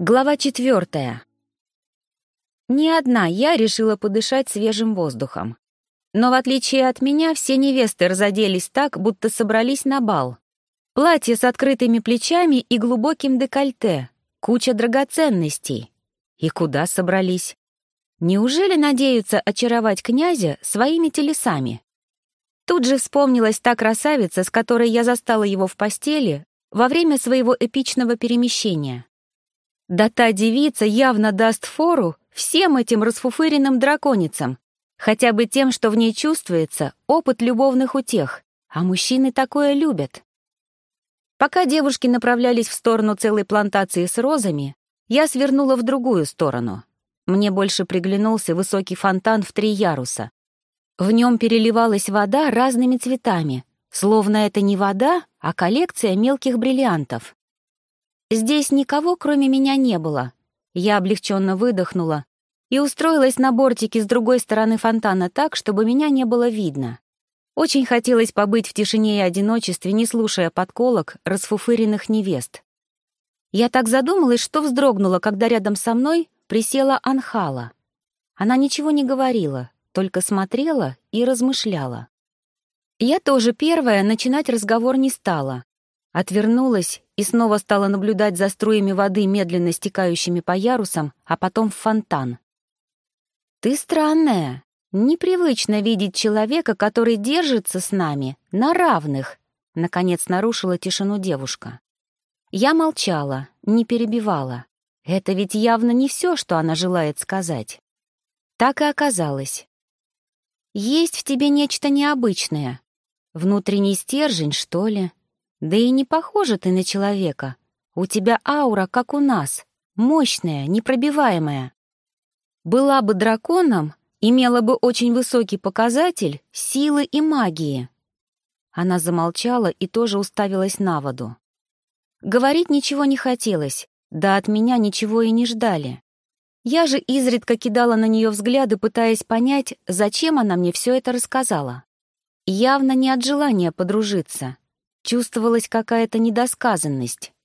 Глава 4. Не одна я решила подышать свежим воздухом. Но в отличие от меня, все невесты разоделись так, будто собрались на бал. Платье с открытыми плечами и глубоким декольте, куча драгоценностей. И куда собрались? Неужели надеются очаровать князя своими телесами? Тут же вспомнилась та красавица, с которой я застала его в постели во время своего эпичного перемещения. Да та девица явно даст фору всем этим расфуфыренным драконицам, хотя бы тем, что в ней чувствуется опыт любовных утех, а мужчины такое любят. Пока девушки направлялись в сторону целой плантации с розами, я свернула в другую сторону. Мне больше приглянулся высокий фонтан в 3 яруса. В нем переливалась вода разными цветами, словно это не вода, а коллекция мелких бриллиантов. Здесь никого, кроме меня, не было. Я облегченно выдохнула и устроилась на бортике с другой стороны фонтана так, чтобы меня не было видно. Очень хотелось побыть в тишине и одиночестве, не слушая подколок расфуфыренных невест. Я так задумалась, что вздрогнула, когда рядом со мной присела Анхала. Она ничего не говорила, только смотрела и размышляла. Я тоже первая начинать разговор не стала. Отвернулась и снова стала наблюдать за струями воды, медленно стекающими по ярусам, а потом в фонтан. «Ты странная. Непривычно видеть человека, который держится с нами на равных», — наконец нарушила тишину девушка. Я молчала, не перебивала. Это ведь явно не все, что она желает сказать. Так и оказалось. «Есть в тебе нечто необычное. Внутренний стержень, что ли? Да и не похожа ты на человека. У тебя аура, как у нас, мощная, непробиваемая. Была бы драконом, имела бы очень высокий показатель силы и магии». Она замолчала и тоже уставилась на воду. Говорить ничего не хотелось, да от меня ничего и не ждали. Я же изредка кидала на нее взгляды, пытаясь понять, зачем она мне все это рассказала. Явно не от желания подружиться. Чувствовалась какая-то недосказанность.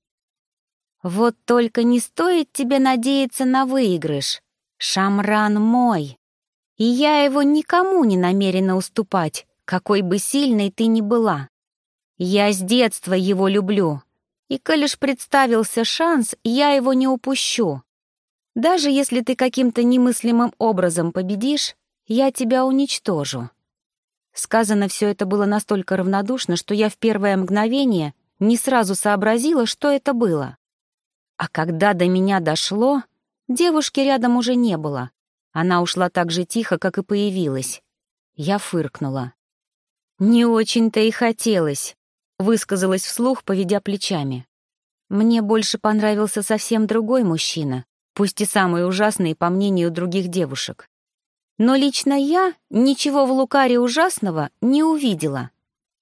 «Вот только не стоит тебе надеяться на выигрыш. Шамран мой. И я его никому не намерена уступать, какой бы сильной ты ни была. Я с детства его люблю, и коль лишь представился шанс, я его не упущу. Даже если ты каким-то немыслимым образом победишь, я тебя уничтожу». Сказано все это было настолько равнодушно, что я в первое мгновение не сразу сообразила, что это было. А когда до меня дошло, девушки рядом уже не было. Она ушла так же тихо, как и появилась. Я фыркнула. «Не очень-то и хотелось», — высказалась вслух, поведя плечами. «Мне больше понравился совсем другой мужчина, пусть и самый ужасный по мнению других девушек. Но лично я ничего в Лукаре ужасного не увидела».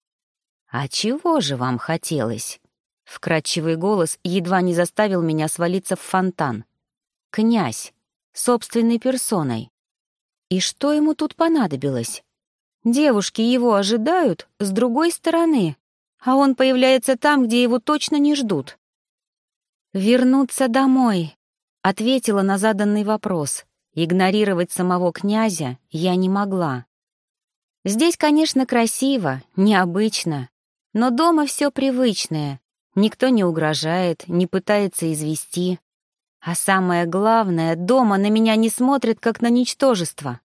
«А чего же вам хотелось?» Вкрадчивый голос едва не заставил меня свалиться в фонтан. «Князь, собственной персоной. И что ему тут понадобилось? Девушки его ожидают с другой стороны, а он появляется там, где его точно не ждут». «Вернуться домой», — ответила на заданный вопрос. Игнорировать самого князя я не могла. Здесь, конечно, красиво, необычно, но дома все привычное. Никто не угрожает, не пытается извести. А самое главное, дома на меня не смотрят, как на ничтожество.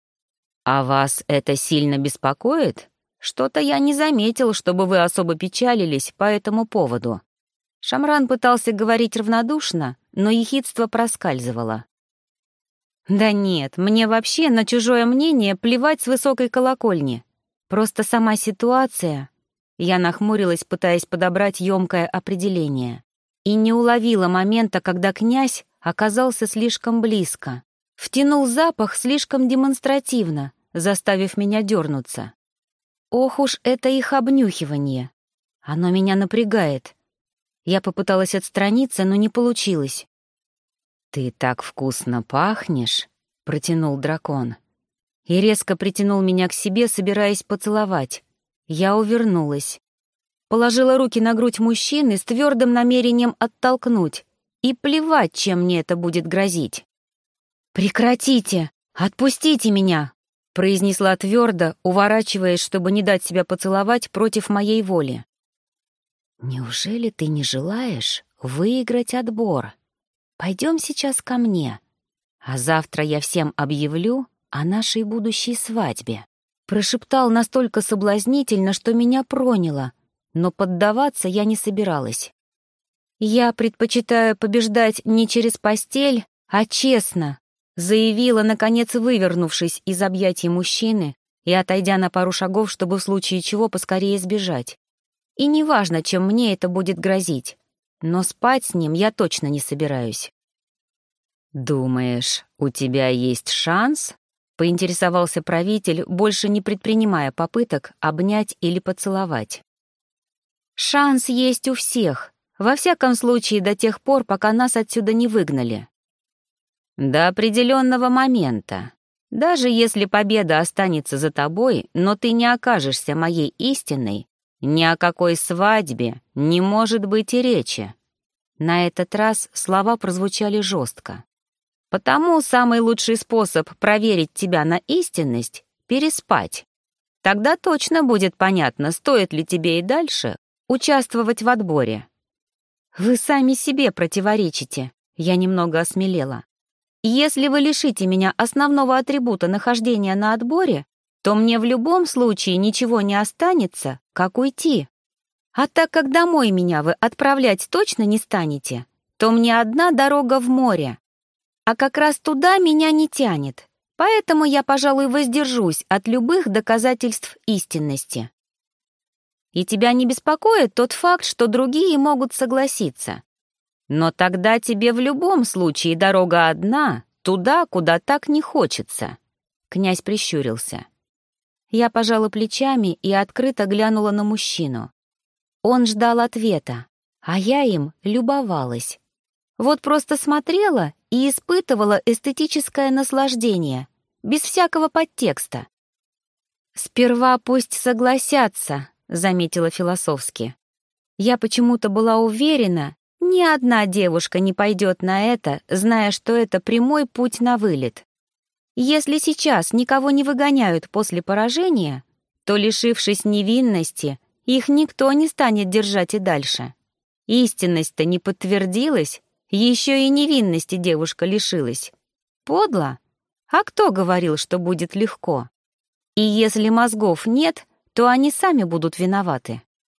«А вас это сильно беспокоит? Что-то я не заметил, чтобы вы особо печалились по этому поводу». Шамран пытался говорить равнодушно, но ехидство проскальзывало. «Да нет, мне вообще на чужое мнение плевать с высокой колокольни. Просто сама ситуация...» Я нахмурилась, пытаясь подобрать ёмкое определение. И не уловила момента, когда князь оказался слишком близко. Втянул запах слишком демонстративно, заставив меня дернуться. Ох уж это их обнюхивание. Оно меня напрягает. Я попыталась отстраниться, но не получилось. «Ты так вкусно пахнешь», — протянул дракон. И резко притянул меня к себе, собираясь поцеловать. Я увернулась. Положила руки на грудь мужчины с твердым намерением оттолкнуть. И плевать, чем мне это будет грозить. «Прекратите! Отпустите меня!» — произнесла твердо, уворачиваясь, чтобы не дать себя поцеловать против моей воли. «Неужели ты не желаешь выиграть отбор? Пойдем сейчас ко мне, а завтра я всем объявлю о нашей будущей свадьбе», — прошептал настолько соблазнительно, что меня проняло, но поддаваться я не собиралась. «Я предпочитаю побеждать не через постель, а честно», — заявила, наконец вывернувшись из объятий мужчины и отойдя на пару шагов, чтобы в случае чего поскорее сбежать. И неважно, чем мне это будет грозить, но спать с ним я точно не собираюсь. «Думаешь, у тебя есть шанс?» — поинтересовался правитель, больше не предпринимая попыток обнять или поцеловать. «Шанс есть у всех, во всяком случае до тех пор, пока нас отсюда не выгнали. До определенного момента. Даже если победа останется за тобой, но ты не окажешься моей истинной, ни о какой свадьбе не может быть и речи». На этот раз слова прозвучали жестко. «Потому самый лучший способ проверить тебя на истинность — переспать. Тогда точно будет понятно, стоит ли тебе и дальше участвовать в отборе». «Вы сами себе противоречите», — я немного осмелела. «Если вы лишите меня основного атрибута нахождения на отборе, то мне в любом случае ничего не останется, как уйти. А так как домой меня вы отправлять точно не станете, то мне одна дорога в море. А как раз туда меня не тянет, поэтому я, пожалуй, воздержусь от любых доказательств истинности. И тебя не беспокоит тот факт, что другие могут согласиться. Но тогда тебе в любом случае дорога одна, туда, куда так не хочется». Князь прищурился. Я пожала плечами и открыто глянула на мужчину. Он ждал ответа, а я им любовалась. Вот просто смотрела и испытывала эстетическое наслаждение, без всякого подтекста. «Сперва пусть согласятся», — заметила философски. Я почему-то была уверена, ни одна девушка не пойдет на это, зная, что это прямой путь на вылет. Если сейчас никого не выгоняют после поражения, то, лишившись невинности, их никто не станет держать и дальше. Истинность-то не подтвердилась, еще и невинности девушка лишилась. Подло? А кто говорил, что будет легко? И если мозгов нет, то они сами будут виноваты.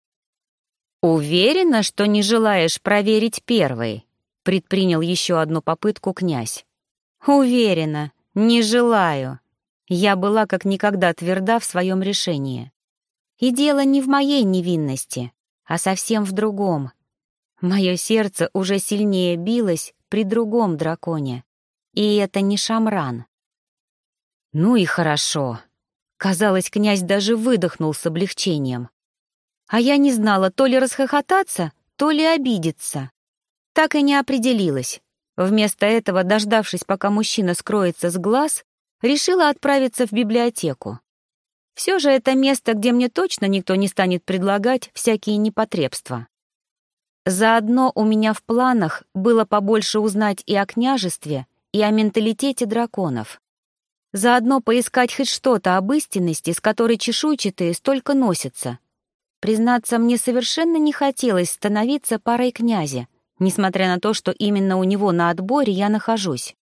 «Уверена, что не желаешь проверить первой?» — предпринял еще одну попытку князь. «Уверена, не желаю». Я была как никогда тверда в своем решении. И дело не в моей невинности, а совсем в другом. Мое сердце уже сильнее билось при другом драконе. И это не Шамран. «Ну и хорошо». Казалось, князь даже выдохнул с облегчением. А я не знала, то ли расхохотаться, то ли обидеться. Так и не определилась. Вместо этого, дождавшись, пока мужчина скроется с глаз, решила отправиться в библиотеку. Все же это место, где мне точно никто не станет предлагать всякие непотребства. Заодно у меня в планах было побольше узнать и о княжестве, и о менталитете драконов. Заодно поискать хоть что-то об истинности, с которой чешуйчатые столько носятся. Признаться, мне совершенно не хотелось становиться парой князя, несмотря на то, что именно у него на отборе я нахожусь.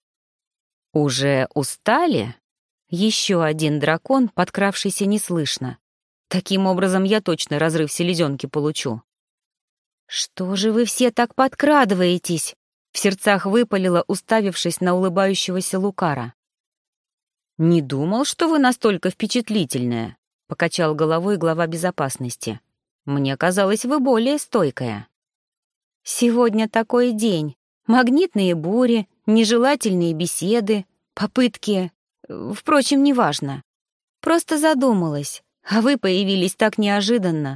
«Уже устали?» Еще один дракон, подкравшийся неслышно. Таким образом, я точно разрыв селезенки получу. «Что же вы все так подкрадываетесь?» — в сердцах выпалила, уставившись на улыбающегося Лукара. «Не думал, что вы настолько впечатлительная», — покачал головой глава безопасности. «Мне казалось, вы более стойкая». «Сегодня такой день. Магнитные бури, нежелательные беседы, попытки... Впрочем, неважно. Просто задумалась, а вы появились так неожиданно».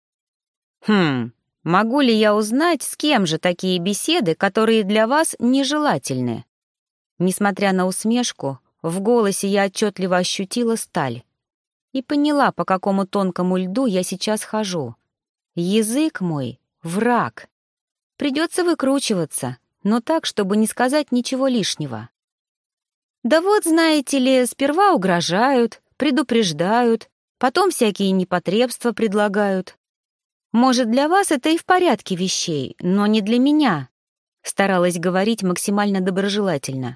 Могу ли я узнать, с кем же такие беседы, которые для вас нежелательны?» Несмотря на усмешку, в голосе я отчетливо ощутила сталь и поняла, по какому тонкому льду я сейчас хожу. Язык мой — враг. придется выкручиваться, но так, чтобы не сказать ничего лишнего. Да вот, знаете ли, сперва угрожают, предупреждают, потом всякие непотребства предлагают. Может, для вас это и в порядке вещей, но не для меня, старалась говорить максимально доброжелательно.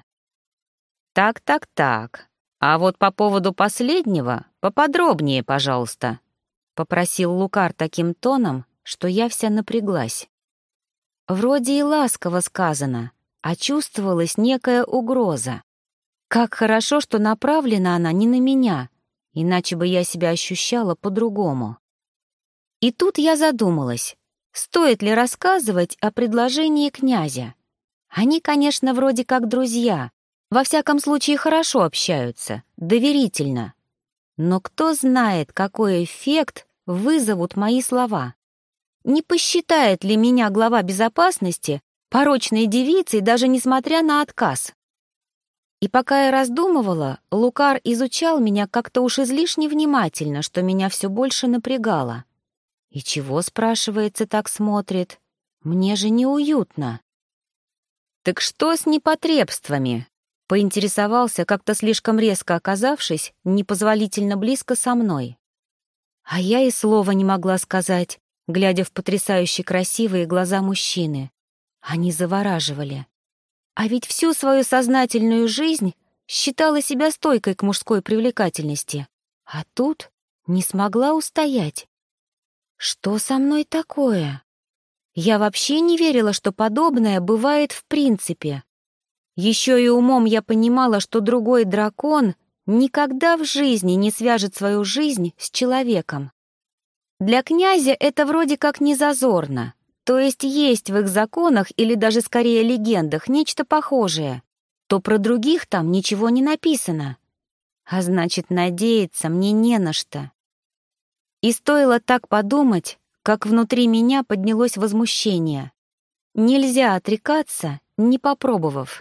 Так. А вот по поводу последнего поподробнее, пожалуйста, попросил Лукар таким тоном, что я вся напряглась. Вроде и ласково сказано, а чувствовалась некая угроза. Как хорошо, что направлена она не на меня, иначе бы я себя ощущала по-другому. И тут я задумалась, стоит ли рассказывать о предложении князя. Они, конечно, вроде как друзья, во всяком случае хорошо общаются, доверительно. Но кто знает, какой эффект вызовут мои слова. Не посчитает ли меня глава безопасности порочной девицей, даже несмотря на отказ? И пока я раздумывала, Лукар изучал меня как-то уж излишне внимательно, что меня все больше напрягало. И чего, спрашивается, так смотрит? Мне же неуютно. «Так что с непотребствами?» — поинтересовался, как-то слишком резко оказавшись, непозволительно близко со мной. А я и слова не могла сказать, глядя в потрясающе красивые глаза мужчины. Они завораживали. А ведь всю свою сознательную жизнь считала себя стойкой к мужской привлекательности. А тут не смогла устоять. Что со мной такое? Я вообще не верила, что подобное бывает в принципе. Еще и умом я понимала, что другой дракон никогда в жизни не свяжет свою жизнь с человеком. Для князя это вроде как не зазорно. То есть в их законах или даже скорее легендах нечто похожее, то про других там ничего не написано. А значит, надеяться мне не на что. И стоило так подумать, как внутри меня поднялось возмущение. Нельзя отрекаться, не попробовав.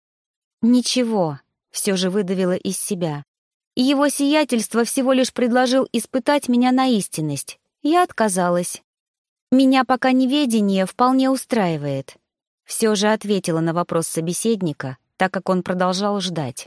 Ничего, все же выдавила из себя. И его сиятельство всего лишь предложил испытать меня на истинность. Я отказалась. Меня пока неведение вполне устраивает. Все же ответила на вопрос собеседника, так как он продолжал ждать.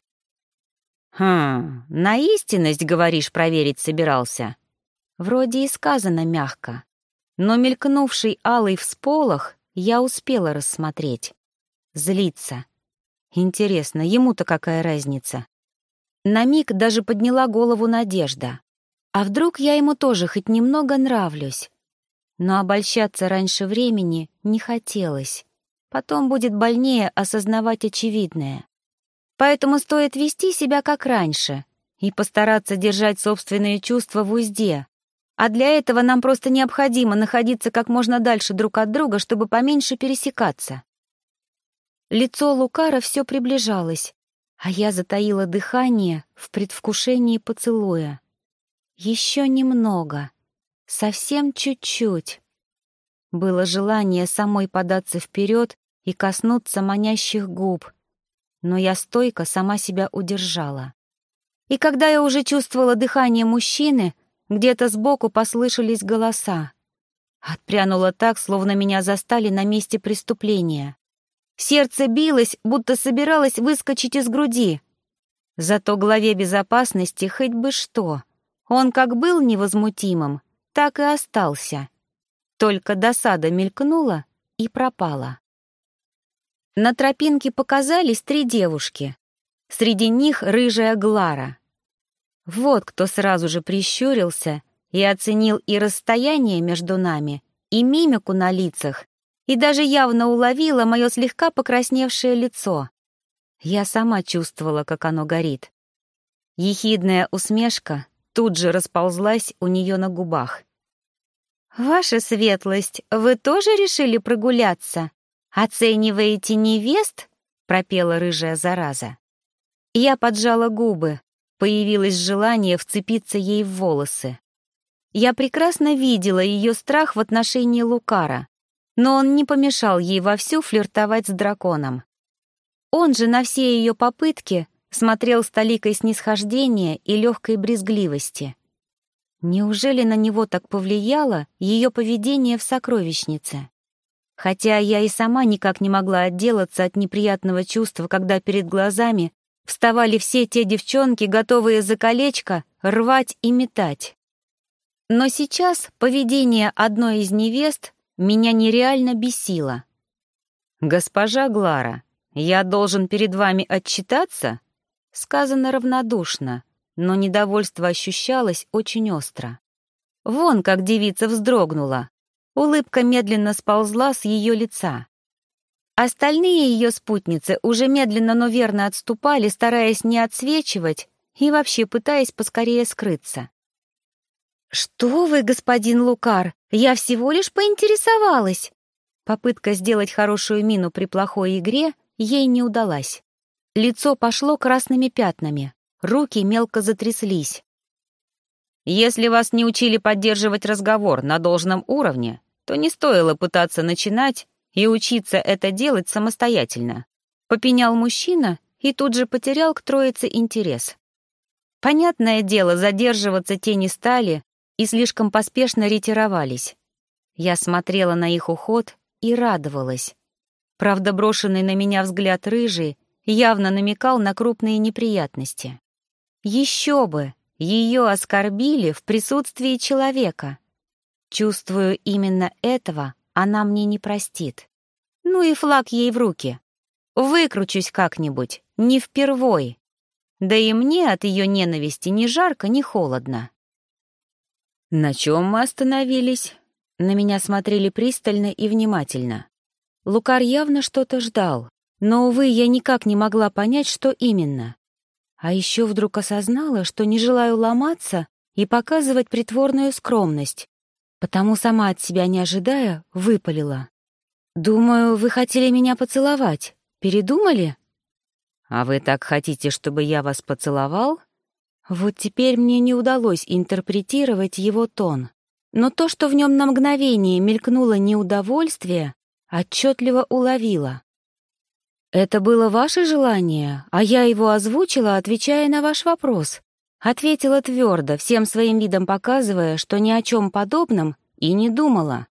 На истинность, говоришь, проверить собирался?» Вроде и сказано мягко, но мелькнувший алый всполох я успела рассмотреть. Злится. Интересно, ему-то какая разница? На миг даже подняла голову надежда. А вдруг я ему тоже хоть немного нравлюсь? Но обольщаться раньше времени не хотелось. Потом будет больнее осознавать очевидное. Поэтому стоит вести себя как раньше и постараться держать собственные чувства в узде. А для этого нам просто необходимо находиться как можно дальше друг от друга, чтобы поменьше пересекаться. Лицо Лукара все приближалось, а я затаила дыхание в предвкушении поцелуя. Еще немного. Совсем чуть-чуть. Было желание самой податься вперед и коснуться манящих губ, но я стойко сама себя удержала. И когда я уже чувствовала дыхание мужчины, где-то сбоку послышались голоса. Отпрянула так, словно меня застали на месте преступления. Сердце билось, будто собиралось выскочить из груди. Зато главе безопасности хоть бы что. Он как был невозмутимым, так и остался. Только досада мелькнула и пропала. На тропинке показались 3 девушки. Среди них рыжая Глара. Вот кто сразу же прищурился и оценил и расстояние между нами, и мимику на лицах, и даже явно уловила мое слегка покрасневшее лицо. Я сама чувствовала, как оно горит. Ехидная усмешка тут же расползлась у нее на губах. «Ваша светлость, вы тоже решили прогуляться? Оцениваете невест?» — пропела рыжая зараза. Я поджала губы, появилось желание вцепиться ей в волосы. Я прекрасно видела ее страх в отношении Лукара, но он не помешал ей вовсю флиртовать с драконом. Он же на все ее попытки смотрел с толикой снисхождения и легкой брезгливости. Неужели на него так повлияло ее поведение в сокровищнице? хотя я и сама никак не могла отделаться от неприятного чувства, когда перед глазами вставали все те девчонки, готовые за колечко рвать и метать. Но сейчас поведение одной из невест меня нереально бесило. «Госпожа Глара, я должен перед вами отчитаться?» Сказано равнодушно, но недовольство ощущалось очень остро. Вон как девица вздрогнула. Улыбка медленно сползла с ее лица. Остальные ее спутницы уже медленно, но верно отступали, стараясь не отсвечивать и вообще пытаясь поскорее скрыться. «Что вы, господин Лукар, я всего лишь поинтересовалась!» Попытка сделать хорошую мину при плохой игре ей не удалась. Лицо пошло красными пятнами, руки мелко затряслись. «Если вас не учили поддерживать разговор на должном уровне, то не стоило пытаться начинать и учиться это делать самостоятельно», — попенял мужчина и тут же потерял к троице интерес. Понятное дело, задерживаться те не стали и слишком поспешно ретировались. Я смотрела на их уход и радовалась. Правда, брошенный на меня взгляд рыжий явно намекал на крупные неприятности. Еще бы, ее оскорбили в присутствии человека. Чувствую, именно этого она мне не простит. Ну и флаг ей в руки. Выкручусь как-нибудь, не впервой. Да и мне от ее ненависти ни жарко, ни холодно. На чем мы остановились? На меня смотрели пристально и внимательно. Лукар явно что-то ждал, но, увы, я никак не могла понять, что именно. А еще вдруг осознала, что не желаю ломаться и показывать притворную скромность, потому сама от себя не ожидая, выпалила. «Думаю, вы хотели меня поцеловать. Передумали?» «А вы так хотите, чтобы я вас поцеловал?» Вот теперь мне не удалось интерпретировать его тон. Но то, что в нем на мгновение мелькнуло неудовольствие, отчетливо уловила. «Это было ваше желание, а я его озвучила, отвечая на ваш вопрос», ответила твердо, всем своим видом показывая, что ни о чем подобном и не думала.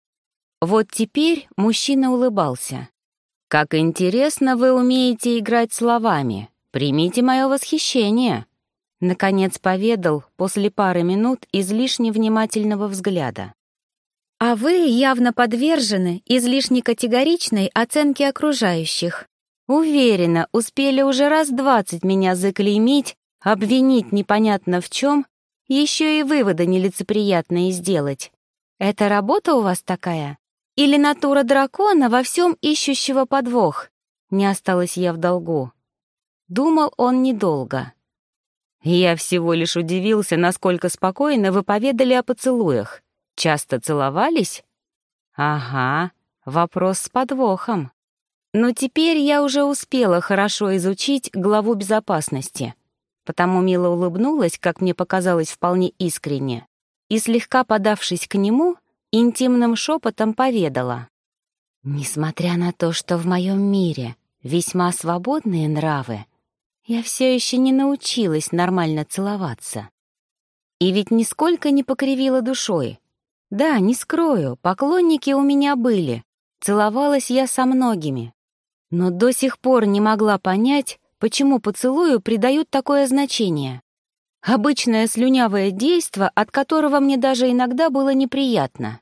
Вот теперь мужчина улыбался. «Как интересно вы умеете играть словами. Примите мое восхищение», — наконец поведал после пары минут излишне внимательного взгляда. «А вы явно подвержены излишне категоричной оценке окружающих. Уверена, успели уже раз 20 меня заклеймить, обвинить непонятно в чем, еще и выводы нелицеприятные сделать. Это работа у вас такая? Или натура дракона во всем ищущего подвох?» Не осталась я в долгу. Думал он недолго. Я всего лишь удивился, насколько спокойно вы поведали о поцелуях. Часто целовались? Ага, вопрос с подвохом. Но теперь я уже успела хорошо изучить главу безопасности, потому мило улыбнулась, как мне показалось вполне искренне, и, слегка подавшись к нему, интимным шепотом поведала. «Несмотря на то, что в моем мире весьма свободные нравы, я все еще не научилась нормально целоваться. И ведь нисколько не покривила душой. Да, не скрою, поклонники у меня были, целовалась я со многими. Но до сих пор не могла понять, почему поцелую придают такое значение. Обычное слюнявое действо, от которого мне даже иногда было неприятно.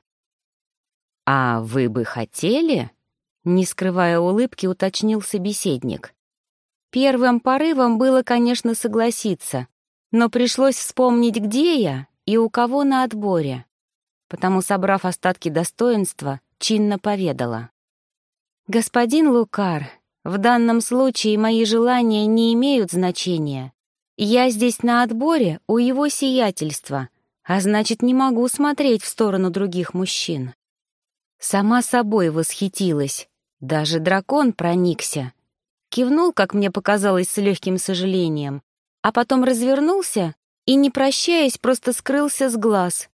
«А вы бы хотели?» — не скрывая улыбки, уточнил собеседник. Первым порывом было, конечно, согласиться, но пришлось вспомнить, где я и у кого на отборе. Потому, собрав остатки достоинства, чинно поведала. «Господин Лукар, в данном случае мои желания не имеют значения. Я здесь на отборе у его сиятельства, а значит, не могу смотреть в сторону других мужчин». Сама собой восхитилась, даже дракон проникся. Кивнул, как мне показалось, с легким сожалением, а потом развернулся и, не прощаясь, просто скрылся с глаз.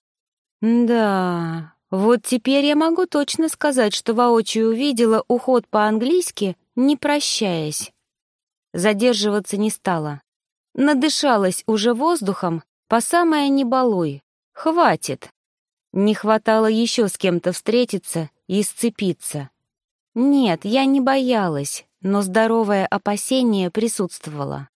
Да, вот теперь я могу точно сказать, что воочию увидела уход по-английски, не прощаясь. Задерживаться не стала. Надышалась уже воздухом, по самое не балуй. Хватит. Не хватало еще с кем-то встретиться и сцепиться. Нет, я не боялась, но здоровое опасение присутствовало.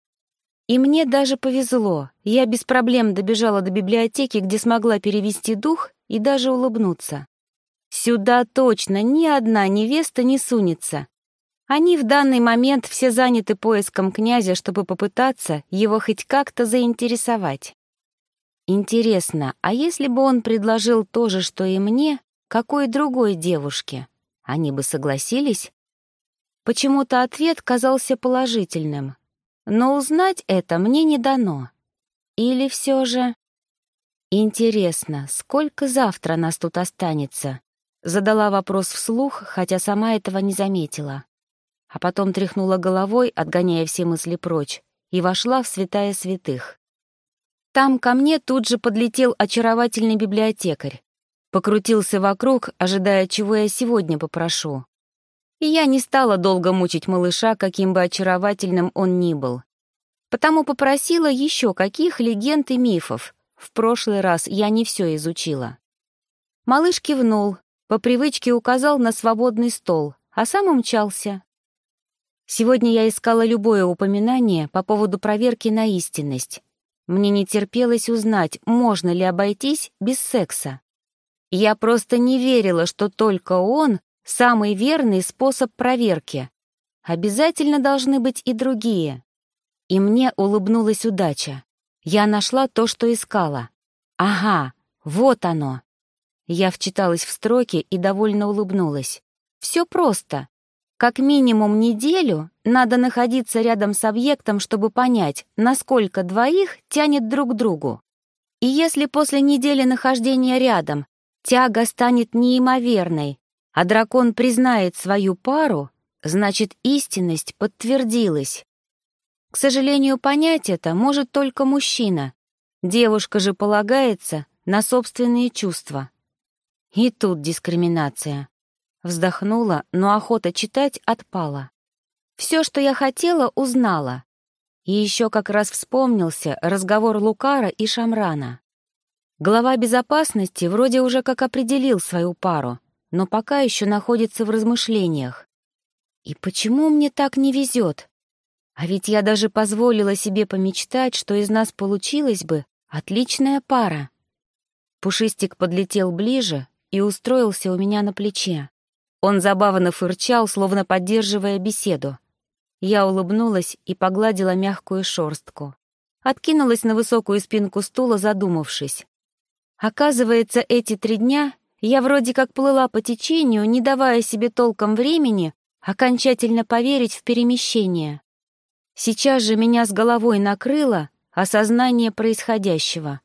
И мне даже повезло. Я без проблем добежала до библиотеки, где смогла перевести дух и даже улыбнуться. Сюда точно ни одна невеста не сунется. Они в данный момент все заняты поиском князя, чтобы попытаться его хоть как-то заинтересовать. Интересно, а если бы он предложил то же, что и мне, какой другой девушке? Они бы согласились? Почему-то ответ казался положительным. Но узнать это мне не дано. Или все же... Интересно, сколько завтра нас тут останется? Задала вопрос вслух, хотя сама этого не заметила. А потом тряхнула головой, отгоняя все мысли прочь, и вошла в святая святых. Там ко мне тут же подлетел очаровательный библиотекарь. Покрутился вокруг, ожидая, чего я сегодня попрошу. И я не стала долго мучить малыша, каким бы очаровательным он ни был. Потому попросила еще каких легенд и мифов. В прошлый раз я не все изучила. Малыш кивнул, по привычке указал на свободный стол, а сам умчался. Сегодня я искала любое упоминание по поводу проверки на истинность. Мне не терпелось узнать, можно ли обойтись без секса. Я просто не верила, что только он — самый верный способ проверки. Обязательно должны быть и другие. И мне улыбнулась удача. Я нашла то, что искала. Ага, вот оно. Я вчиталась в строки и довольно улыбнулась. Все просто. Как минимум неделю надо находиться рядом с объектом, чтобы понять, насколько двоих тянет друг к другу. И если после недели нахождения рядом тяга станет неимоверной, а дракон признает свою пару, значит, истинность подтвердилась. К сожалению, понять это может только мужчина. Девушка же полагается на собственные чувства. И тут дискриминация. Вздохнула, но охота читать отпала. Все, что я хотела, узнала. И еще как раз вспомнился разговор Лукара и Шамрана. Глава безопасности вроде уже как определил свою пару, но пока еще находится в размышлениях. И почему мне так не везет? А ведь я даже позволила себе помечтать, что из нас получилась бы отличная пара. Пушистик подлетел ближе и устроился у меня на плече. Он забавно фырчал, словно поддерживая беседу. Я улыбнулась и погладила мягкую шерстку. Откинулась на высокую спинку стула, задумавшись. Оказывается, эти 3 дня я вроде как плыла по течению, не давая себе толком времени окончательно поверить в перемещение. Сейчас же меня с головой накрыло осознание происходящего.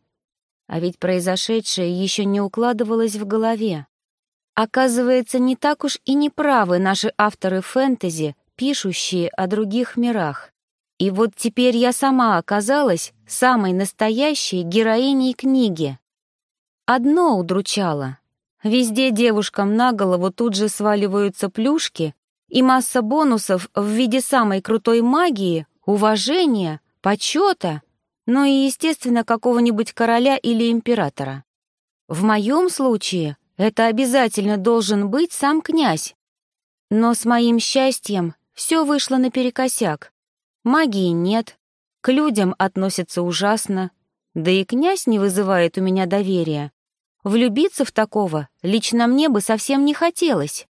А ведь произошедшее еще не укладывалось в голове. Оказывается, не так уж и не правы наши авторы фэнтези, пишущие о других мирах. И вот теперь я сама оказалась самой настоящей героиней книги. Одно удручало. Везде девушкам на голову тут же сваливаются плюшки и масса бонусов в виде самой крутой магии, уважения, почета, ну и, естественно, какого-нибудь короля или императора. В моем случае это обязательно должен быть сам князь. Но с моим счастьем все вышло наперекосяк. Магии нет, к людям относятся ужасно, да и князь не вызывает у меня доверия. Влюбиться в такого лично мне бы совсем не хотелось.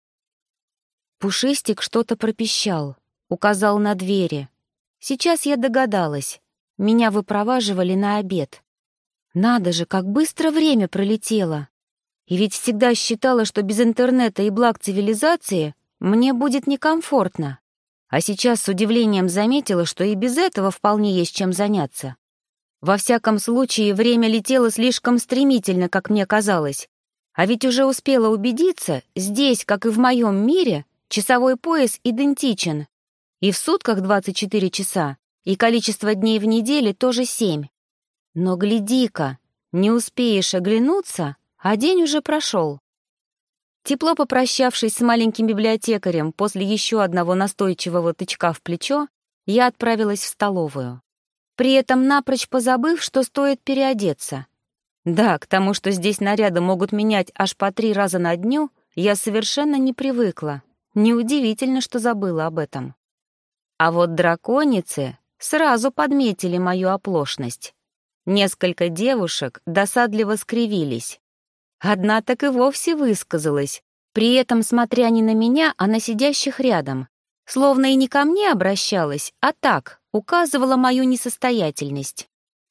Пушистик что-то пропищал, указал на двери. Сейчас я догадалась. Меня выпроваживали на обед. Надо же, как быстро время пролетело. И ведь всегда считала, что без интернета и благ цивилизации мне будет некомфортно. А сейчас с удивлением заметила, что и без этого вполне есть чем заняться. Во всяком случае, время летело слишком стремительно, как мне казалось. А ведь уже успела убедиться, здесь, как и в моем мире, часовой пояс идентичен. И в сутках 24 часа, и количество дней в неделе тоже 7. Но гляди-ка, не успеешь оглянуться, а день уже прошел. Тепло попрощавшись с маленьким библиотекарем после еще одного настойчивого тычка в плечо, я отправилась в столовую. При этом напрочь позабыв, что стоит переодеться. Да, к тому, что здесь наряды могут менять аж по 3 раза на дню, я совершенно не привыкла. Неудивительно, что забыла об этом. А вот драконицы сразу подметили мою оплошность. Несколько девушек досадливо скривились. Одна так и вовсе высказалась, при этом смотря не на меня, а на сидящих рядом. Словно и не ко мне обращалась, а так, указывала мою несостоятельность.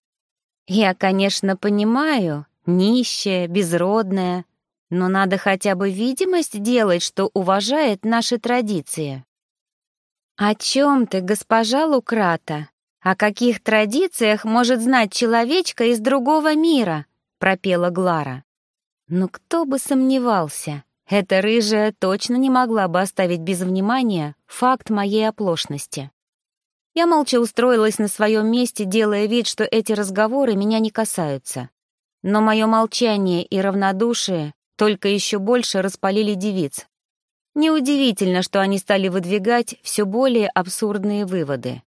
Я, конечно, понимаю, нищая, безродная, но надо хотя бы видимость делать, что уважает наши традиции. «О чем ты, госпожа Лукрата? О каких традициях может знать человечка из другого мира?» — пропела Глара. Ну кто бы сомневался, эта рыжая точно не могла бы оставить без внимания факт моей оплошности. Я молча устроилась на своем месте, делая вид, что эти разговоры меня не касаются. Но мое молчание и равнодушие только еще больше распалили девиц. Неудивительно, что они стали выдвигать все более абсурдные выводы.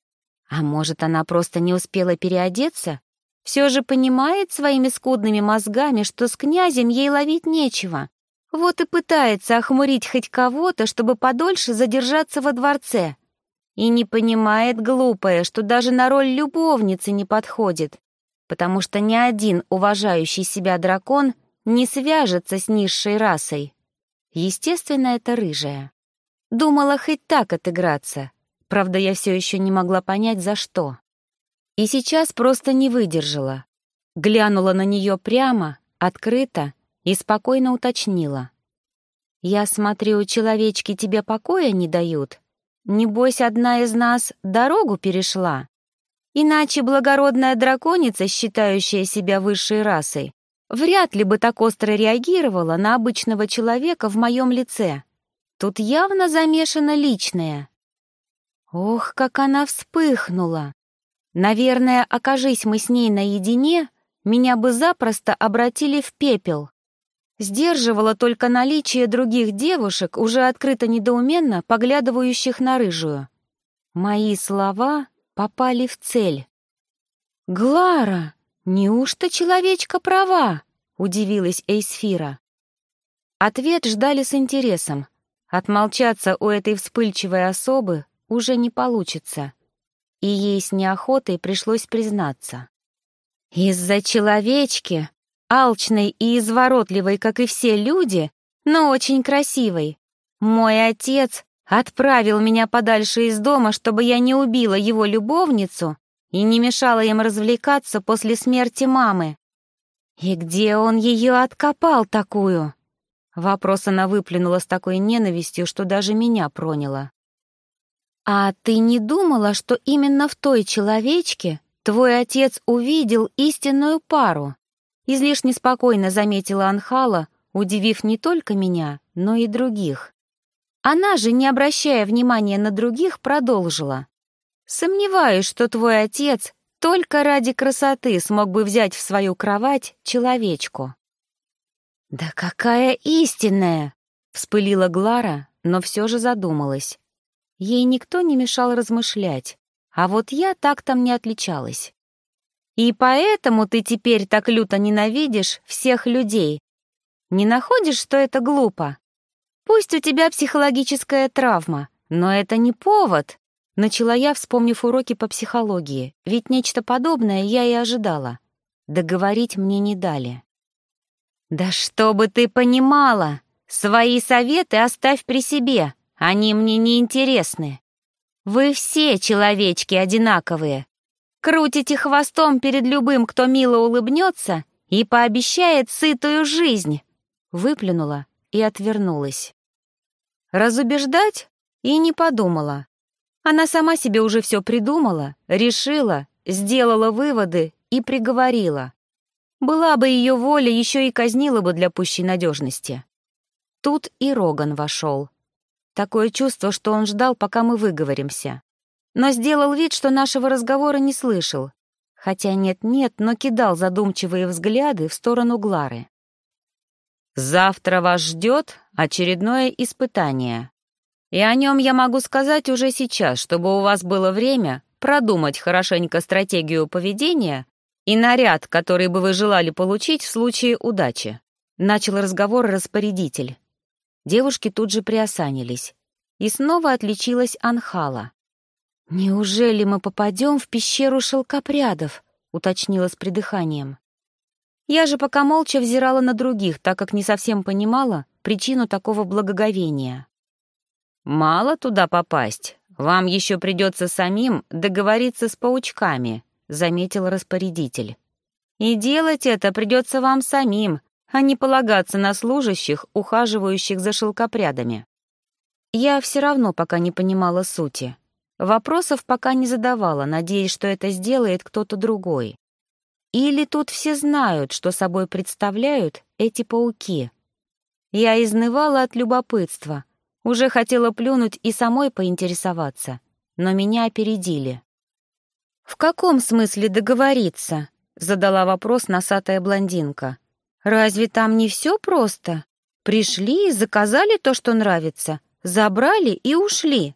А может, она просто не успела переодеться? Все же понимает своими скудными мозгами, что с князем ей ловить нечего. Вот и пытается охмурить хоть кого-то, чтобы подольше задержаться во дворце. И не понимает, глупая, что даже на роль любовницы не подходит, потому что ни один уважающий себя дракон не свяжется с низшей расой. Естественно, это рыжая. Думала хоть так отыграться. Правда, я все еще не могла понять, за что. И сейчас просто не выдержала. Глянула на нее прямо, открыто и спокойно уточнила. «Я смотрю, человечки тебе покоя не дают. Небось, одна из нас дорогу перешла? Иначе благородная драконица, считающая себя высшей расой, вряд ли бы так остро реагировала на обычного человека в моем лице. Тут явно замешано личное». Ох, как она вспыхнула! Наверное, окажись мы с ней наедине, меня бы запросто обратили в пепел. Сдерживало только наличие других девушек, уже открыто недоуменно поглядывающих на рыжую. Мои слова попали в цель. «Глара, неужто человечка права?» — удивилась Эйсфира. Ответ ждали с интересом. Отмолчаться у этой вспыльчивой особы уже не получится. И ей с неохотой пришлось признаться. «Из-за человечки, алчной и изворотливой, как и все люди, но очень красивой, мой отец отправил меня подальше из дома, чтобы я не убила его любовницу и не мешала им развлекаться после смерти мамы. И где он ее откопал такую?» Вопрос она выплюнула с такой ненавистью, что даже меня проняло. «А ты не думала, что именно в той человечке твой отец увидел истинную пару?» Излишне спокойно заметила Анхала, удивив не только меня, но и других. Она же, не обращая внимания на других, продолжила. «Сомневаюсь, что твой отец только ради красоты смог бы взять в свою кровать человечку». «Да какая истинная!» — вспылила Глара, но все же задумалась. Ей никто не мешал размышлять, а вот я так-то не отличалась. «И поэтому ты теперь так люто ненавидишь всех людей? Не находишь, что это глупо? Пусть у тебя психологическая травма, но это не повод», — начала я, вспомнив уроки по психологии, ведь нечто подобное я и ожидала. Договорить мне не дали. «Да чтобы ты понимала, свои советы оставь при себе. Они мне не интересны. Вы все человечки одинаковые. Крутите хвостом перед любым, кто мило улыбнется и пообещает сытую жизнь», — выплюнула и отвернулась. Разубеждать? И не подумала. Она сама себе уже все придумала, решила, сделала выводы и приговорила. Была бы ее воля, еще и казнила бы для пущей надежности. Тут и Роган вошел. Такое чувство, что он ждал, пока мы выговоримся. Но сделал вид, что нашего разговора не слышал. Хотя нет-нет, но кидал задумчивые взгляды в сторону Глары. «Завтра вас ждет очередное испытание. И о нем я могу сказать уже сейчас, чтобы у вас было время продумать хорошенько стратегию поведения и наряд, который бы вы желали получить в случае удачи», — начал разговор распорядитель. Девушки тут же приосанились. И снова отличилась Анхала. «Неужели мы попадем в пещеру шелкопрядов?» — уточнила с придыханием. Я же пока молча взирала на других, так как не совсем понимала причину такого благоговения. «Мало туда попасть. Вам еще придется самим договориться с паучками», — заметил распорядитель. «И делать это придется вам самим, а не полагаться на служащих, ухаживающих за шелкопрядами». Я все равно пока не понимала сути. Вопросов пока не задавала, надеясь, что это сделает кто-то другой. Или тут все знают, что собой представляют эти пауки. Я изнывала от любопытства, уже хотела плюнуть и самой поинтересоваться, но меня опередили. «В каком смысле договориться?» — задала вопрос носатая блондинка. «Разве там не все просто? Пришли, заказали то, что нравится, забрали и ушли».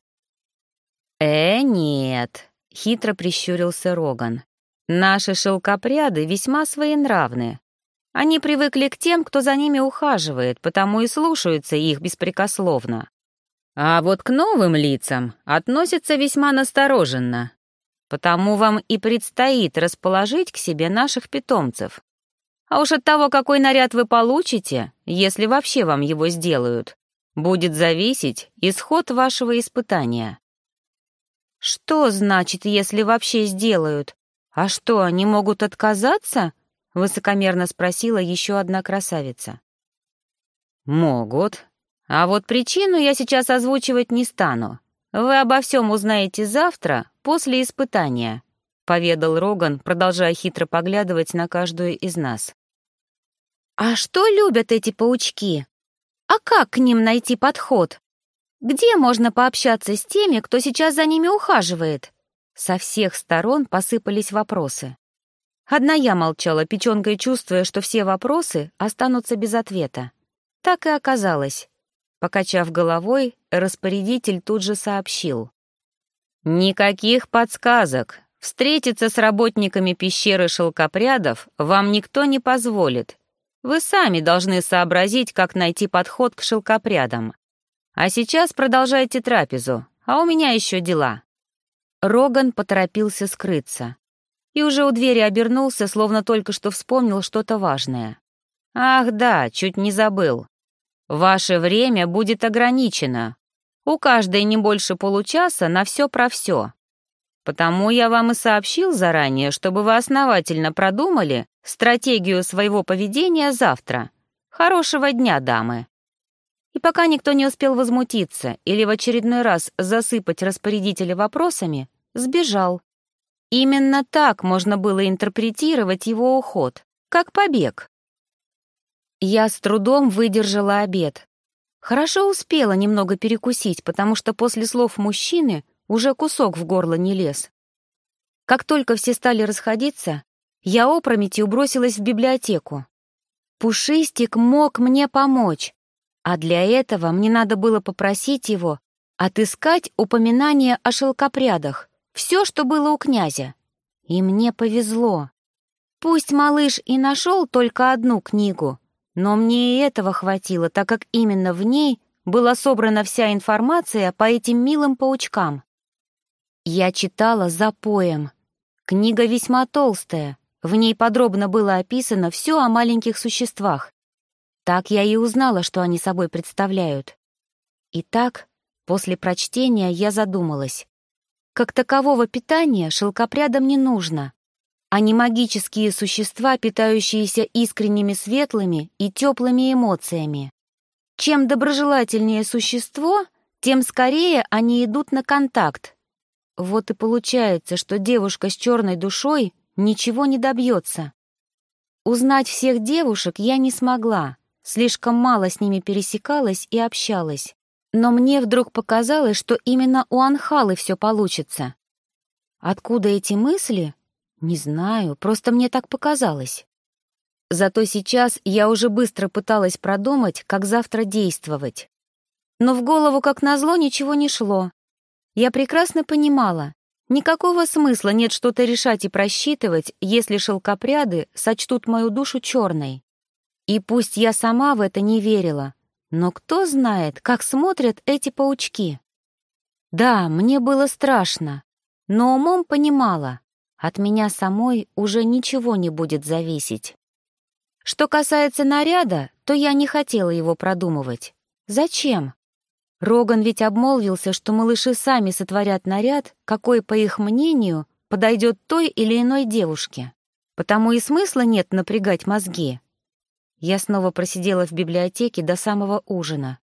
Нет», — хитро прищурился Роган. «Наши шелкопряды весьма своенравны. Они привыкли к тем, кто за ними ухаживает, потому и слушаются их беспрекословно. А вот к новым лицам относятся весьма настороженно. Потому вам и предстоит расположить к себе наших питомцев. А уж от того, какой наряд вы получите, если вообще вам его сделают, будет зависеть исход вашего испытания». «Что значит, если вообще сделают? А что, они могут отказаться?» — высокомерно спросила еще одна красавица. «Могут. А вот причину я сейчас озвучивать не стану. Вы обо всем узнаете завтра, после испытания», — поведал Роган, продолжая хитро поглядывать на каждую из нас. «А что любят эти паучки? А как к ним найти подход? Где можно пообщаться с теми, кто сейчас за ними ухаживает?» Со всех сторон посыпались вопросы. Одна я молчала, печенкой чувствуя, что все вопросы останутся без ответа. Так и оказалось. Покачав головой, распорядитель тут же сообщил. «Никаких подсказок. Встретиться с работниками пещеры шелкопрядов вам никто не позволит. Вы сами должны сообразить, как найти подход к шелкопрядам. А сейчас продолжайте трапезу, а у меня еще дела». Роган поторопился скрыться. И уже у двери обернулся, словно только что вспомнил что-то важное. «Ах да, чуть не забыл. Ваше время будет ограничено. У каждой не больше получаса на все про все. Потому я вам и сообщил заранее, чтобы вы основательно продумали стратегию своего поведения завтра. Хорошего дня, дамы». И пока никто не успел возмутиться или в очередной раз засыпать распорядителя вопросами, сбежал. Именно так можно было интерпретировать его уход, как побег. Я с трудом выдержала обед. Хорошо успела немного перекусить, потому что после слов мужчины уже кусок в горло не лез. Как только все стали расходиться, я опрометью бросилась в библиотеку. Пушистик мог мне помочь, а для этого мне надо было попросить его отыскать упоминание о шелкопрядах, все, что было у князя. И мне повезло. Пусть малыш и нашел только одну книгу, но мне и этого хватило, так как именно в ней была собрана вся информация по этим милым паучкам. Я читала запоем. Книга весьма толстая, в ней подробно было описано все о маленьких существах. Так я и узнала, что они собой представляют. Итак, после прочтения я задумалась. Как такового питания шелкопрядам не нужно. Они магические существа, питающиеся искренними светлыми и теплыми эмоциями. Чем доброжелательнее существо, тем скорее они идут на контакт. Вот и получается, что девушка с черной душой ничего не добьется. Узнать всех девушек я не смогла. Слишком мало с ними пересекалась и общалась. Но мне вдруг показалось, что именно у Анхалы все получится. Откуда эти мысли? Не знаю, просто мне так показалось. Зато сейчас я уже быстро пыталась продумать, как завтра действовать. Но в голову, как назло, ничего не шло. Я прекрасно понимала, Никакого смысла нет что-то решать и просчитывать, если шелкопряды сочтут мою душу черной. И пусть я сама в это не верила, но кто знает, как смотрят эти паучки. Да, мне было страшно, но умом понимала, от меня самой уже ничего не будет зависеть. Что касается наряда, то я не хотела его продумывать. Зачем? Роган ведь обмолвился, что малыши сами сотворят наряд, какой, по их мнению, подойдет той или иной девушке. Потому и смысла нет напрягать мозги. Я снова просидела в библиотеке до самого ужина.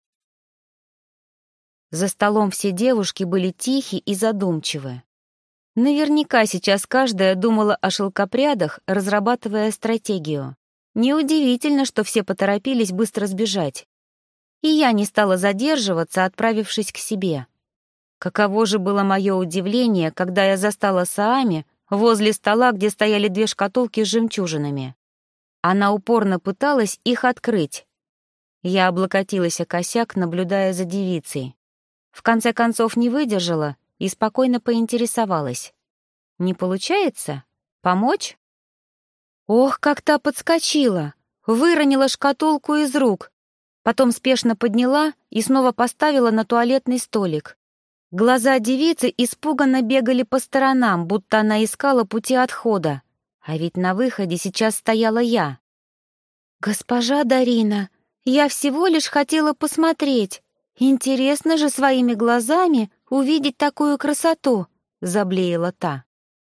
За столом все девушки были тихи и задумчивы. Наверняка сейчас каждая думала о шелкопрядах, разрабатывая стратегию. Неудивительно, что все поторопились быстро сбежать. И я не стала задерживаться, отправившись к себе. Каково же было мое удивление, когда я застала Саами возле стола, где стояли 2 шкатулки с жемчужинами. Она упорно пыталась их открыть. Я облокотилась о косяк, наблюдая за девицей. В конце концов не выдержала и спокойно поинтересовалась. «Не получается? Помочь?» Ох, как та подскочила! Выронила шкатулку из рук. Потом спешно подняла и снова поставила на туалетный столик. Глаза девицы испуганно бегали по сторонам, будто она искала пути отхода. А ведь на выходе сейчас стояла я. «Госпожа Дарина, я всего лишь хотела посмотреть. Интересно же своими глазами увидеть такую красоту», — заблеяла та.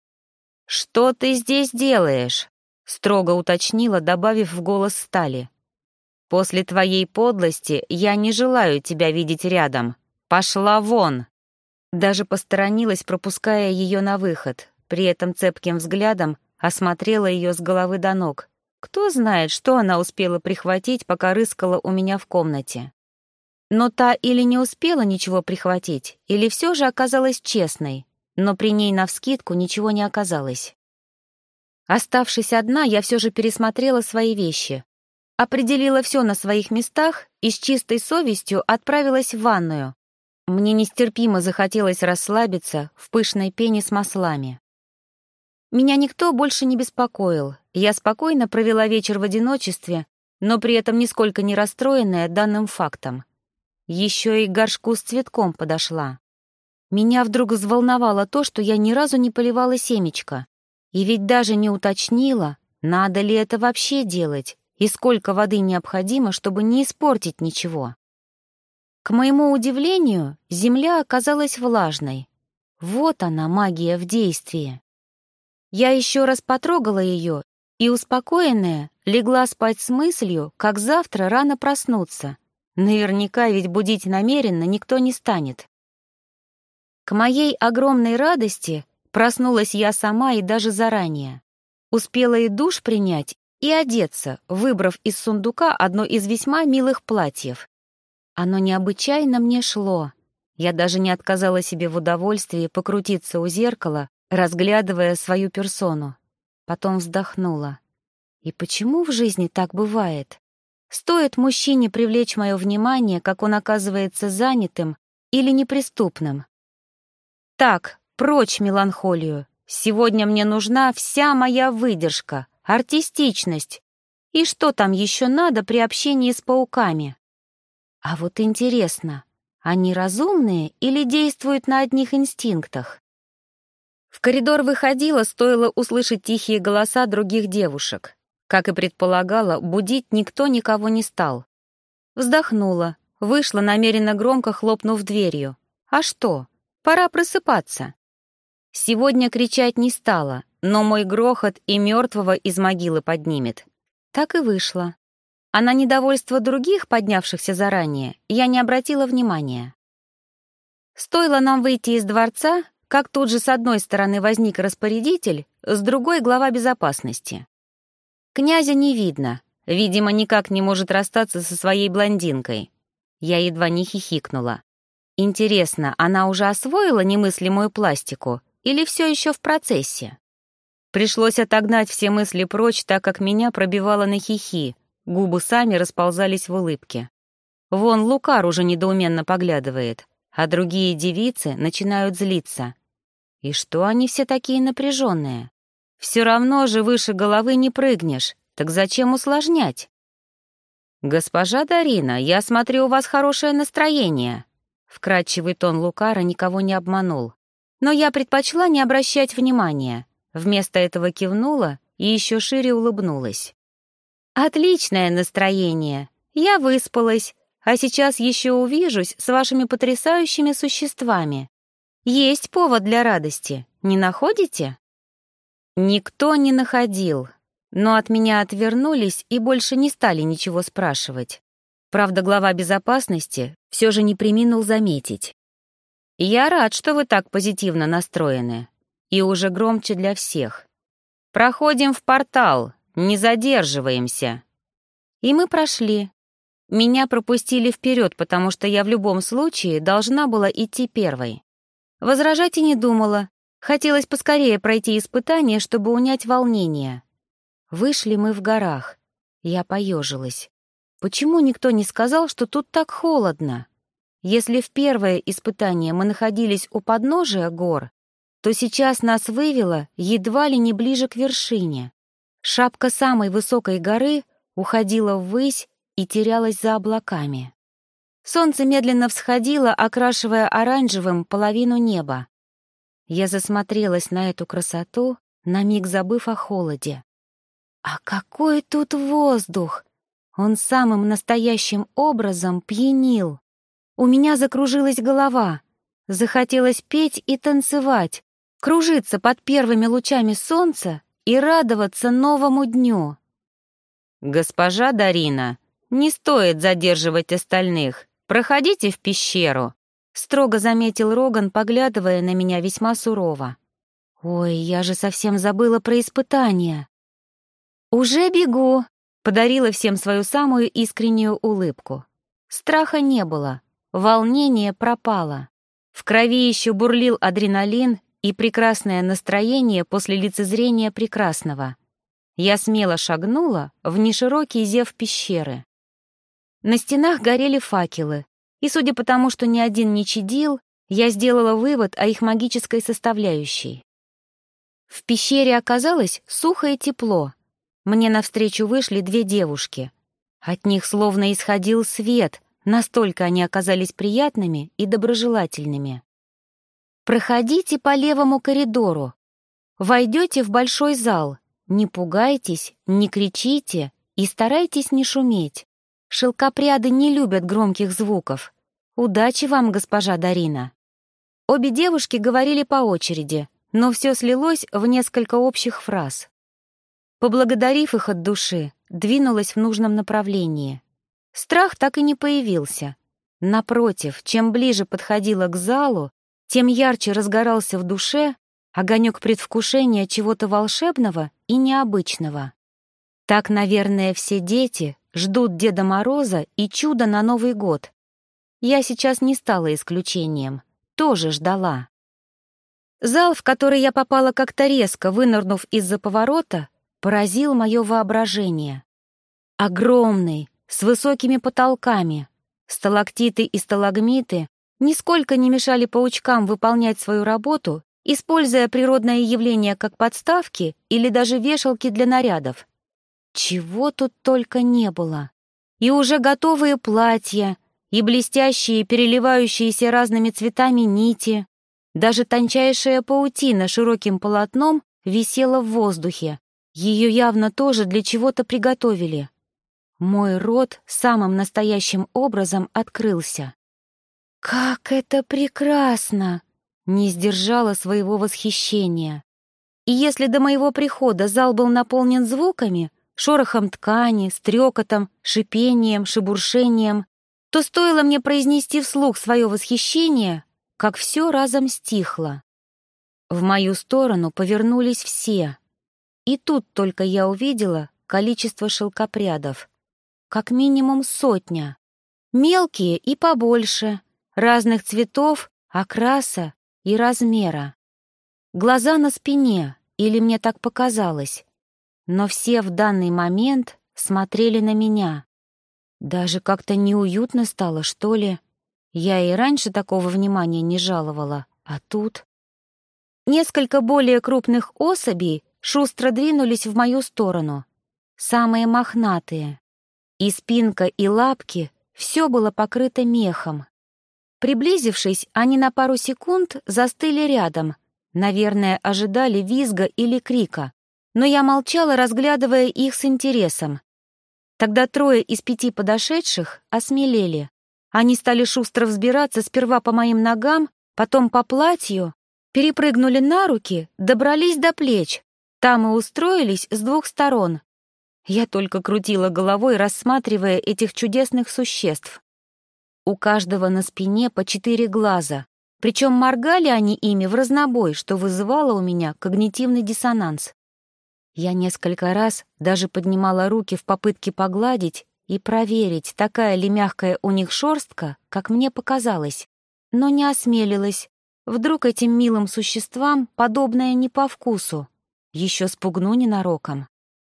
«Что ты здесь делаешь?» — строго уточнила, добавив в голос стали. «После твоей подлости я не желаю тебя видеть рядом. Пошла вон!» Даже посторонилась, пропуская ее на выход, при этом цепким взглядом осмотрела ее с головы до ног. Кто знает, что она успела прихватить, пока рыскала у меня в комнате. Но та или не успела ничего прихватить, или все же оказалась честной, но при ней навскидку ничего не оказалось. Оставшись одна, я все же пересмотрела свои вещи. Определила все на своих местах и с чистой совестью отправилась в ванную. Мне нестерпимо захотелось расслабиться в пышной пене с маслами. Меня никто больше не беспокоил. Я спокойно провела вечер в одиночестве, но при этом нисколько не расстроенная данным фактом. Еще и к горшку с цветком подошла. Меня вдруг взволновало то, что я ни разу не поливала семечко. И ведь даже не уточнила, надо ли это вообще делать, и сколько воды необходимо, чтобы не испортить ничего. К моему удивлению, земля оказалась влажной. Вот она, магия в действии. Я еще раз потрогала ее и, успокоенная, легла спать с мыслью, как завтра рано проснуться. Наверняка ведь будить намеренно никто не станет. К моей огромной радости проснулась я сама и даже заранее. Успела и душ принять, и одеться, выбрав из сундука одно из весьма милых платьев. Оно необычайно мне шло. Я даже не отказала себе в удовольствии покрутиться у зеркала, разглядывая свою персону. Потом вздохнула. И почему в жизни так бывает? Стоит мужчине привлечь мое внимание, как он оказывается занятым или неприступным. Так, прочь меланхолию. Сегодня мне нужна вся моя выдержка, артистичность. И что там еще надо при общении с пауками? А вот интересно, они разумные или действуют на одних инстинктах? В коридор выходила, стоило услышать тихие голоса других девушек. Как и предполагала, будить никто никого не стал. Вздохнула, вышла, намеренно громко хлопнув дверью. А что? Пора просыпаться. Сегодня кричать не стала, но мой грохот и мертвого из могилы поднимет. Так и вышло. А на недовольство других, поднявшихся заранее, я не обратила внимания. Стоило нам выйти из дворца, как тут же с одной стороны возник распорядитель, с другой — глава безопасности. Князя не видно, видимо, никак не может расстаться со своей блондинкой. Я едва не хихикнула. Интересно, она уже освоила немыслимую пластику или все еще в процессе? Пришлось отогнать все мысли прочь, так как меня пробивало на хихи, губы сами расползались в улыбке. Вон Лукар уже недоуменно поглядывает, а другие девицы начинают злиться. И что они все такие напряженные? Все равно же выше головы не прыгнешь, так зачем усложнять? «Госпожа Дарина, я смотрю, у вас хорошее настроение». Вкрадчивый тон Лукара никого не обманул. Но я предпочла не обращать внимания. Вместо этого кивнула и еще шире улыбнулась. «Отличное настроение. Я выспалась, а сейчас еще увижусь с вашими потрясающими существами. Есть повод для радости, не находите?» Никто не находил, но от меня отвернулись и больше не стали ничего спрашивать. Правда, глава безопасности все же не преминул заметить. «Я рад, что вы так позитивно настроены». И уже громче для всех. «Проходим в портал, не задерживаемся». И мы прошли. Меня пропустили вперед, потому что я в любом случае должна была идти первой. Возражать и не думала. Хотелось поскорее пройти испытание, чтобы унять волнение. Вышли мы в горах. Я поежилась. Почему никто не сказал, что тут так холодно? Если в первое испытание мы находились у подножия гор, то сейчас нас вывело едва ли не ближе к вершине. Шапка самой высокой горы уходила ввысь и терялась за облаками. Солнце медленно всходило, окрашивая оранжевым половину неба. Я засмотрелась на эту красоту, на миг забыв о холоде. А какой тут воздух! Он самым настоящим образом пьянил. У меня закружилась голова. Захотелось петь и танцевать, кружиться под первыми лучами солнца и радоваться новому дню. «Госпожа Дарина, не стоит задерживать остальных. Проходите в пещеру», — строго заметил Роган, поглядывая на меня весьма сурово. «Ой, я же совсем забыла про испытания». «Уже бегу», — подарила всем свою самую искреннюю улыбку. Страха не было, волнение пропало. В крови еще бурлил адреналин и прекрасное настроение после лицезрения прекрасного. Я смело шагнула в неширокий зев пещеры. На стенах горели факелы, и, судя по тому, что ни один не чадил, я сделала вывод о их магической составляющей. В пещере оказалось сухо и тепло. Мне навстречу вышли две девушки. От них словно исходил свет, настолько они оказались приятными и доброжелательными. «Проходите по левому коридору. Войдете в большой зал. Не пугайтесь, не кричите и старайтесь не шуметь. Шелкопряды не любят громких звуков. Удачи вам, госпожа Дарина». Обе девушки говорили по очереди, но все слилось в несколько общих фраз. Поблагодарив их от души, двинулась в нужном направлении. Страх так и не появился. Напротив, чем ближе подходила к залу, тем ярче разгорался в душе огонек предвкушения чего-то волшебного и необычного. Так, наверное, все дети ждут Деда Мороза и чуда на Новый год. Я сейчас не стала исключением, тоже ждала. Зал, в который я попала как-то резко, вынырнув из-за поворота, поразил мое воображение. Огромный, с высокими потолками, сталактиты и сталагмиты нисколько не мешали паучкам выполнять свою работу, используя природное явление как подставки или даже вешалки для нарядов. Чего тут только не было. И уже готовые платья, и блестящие, переливающиеся разными цветами нити. Даже тончайшая паутина широким полотном висела в воздухе. Ее явно тоже для чего-то приготовили. Мой рот самым настоящим образом открылся. «Как это прекрасно!» Не сдержала своего восхищения. И если до моего прихода зал был наполнен звуками, шорохом ткани, стрекотом, шипением, шебуршением, то стоило мне произнести вслух свое восхищение, как все разом стихло. В мою сторону повернулись все. И тут только я увидела количество шелкопрядов. Как минимум 100. Мелкие и побольше, разных цветов, окраса и размера. Глаза на спине, или мне так показалось. Но все в данный момент смотрели на меня. Даже как-то неуютно стало, что ли. Я и раньше такого внимания не жаловала, а тут... Несколько более крупных особей шустро двинулись в мою сторону. Самые мохнатые. И спинка, и лапки — все было покрыто мехом. Приблизившись, они на пару секунд застыли рядом. Наверное, ожидали визга или крика. Но я молчала, разглядывая их с интересом. Тогда 3 из 5 подошедших осмелели. Они стали шустро взбираться сперва по моим ногам, потом по платью, перепрыгнули на руки, добрались до плеч. Там и устроились с 2 сторон. Я только крутила головой, рассматривая этих чудесных существ. У каждого на спине по 4 глаза, причем моргали они ими в разнобой, что вызывало у меня когнитивный диссонанс. Я несколько раз даже поднимала руки в попытке погладить и проверить, такая ли мягкая у них шерстка, как мне показалось, но не осмелилась. Вдруг этим милым существам подобное не по вкусу. Еще спугну ненароком.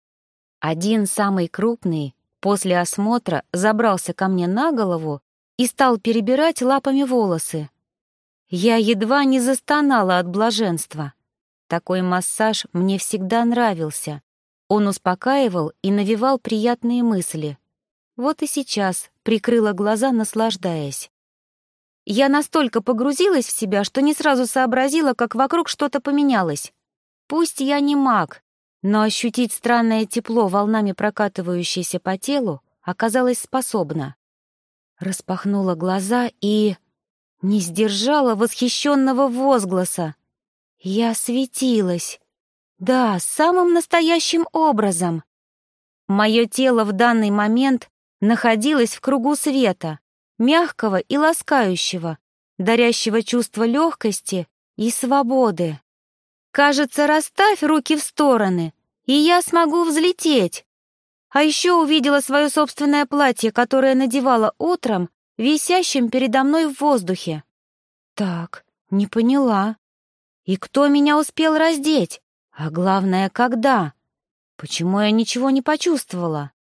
Один, самый крупный, после осмотра забрался ко мне на голову и стал перебирать лапами волосы. Я едва не застонала от блаженства. Такой массаж мне всегда нравился. Он успокаивал и навевал приятные мысли. Вот и сейчас прикрыла глаза, наслаждаясь. Я настолько погрузилась в себя, что не сразу сообразила, как вокруг что-то поменялось. Пусть я не маг, но ощутить странное тепло, волнами прокатывающееся по телу, оказалась способна. Распахнула глаза и не сдержала восхищенного возгласа. Я светилась. Да, самым настоящим образом. Мое тело в данный момент находилось в кругу света, мягкого и ласкающего, дарящего чувство легкости и свободы. Кажется, расставь руки в стороны, и я смогу взлететь. А еще увидела свое собственное платье, которое надевала утром, висящим передо мной в воздухе. Так, не поняла. И кто меня успел раздеть? А главное, когда? Почему я ничего не почувствовала?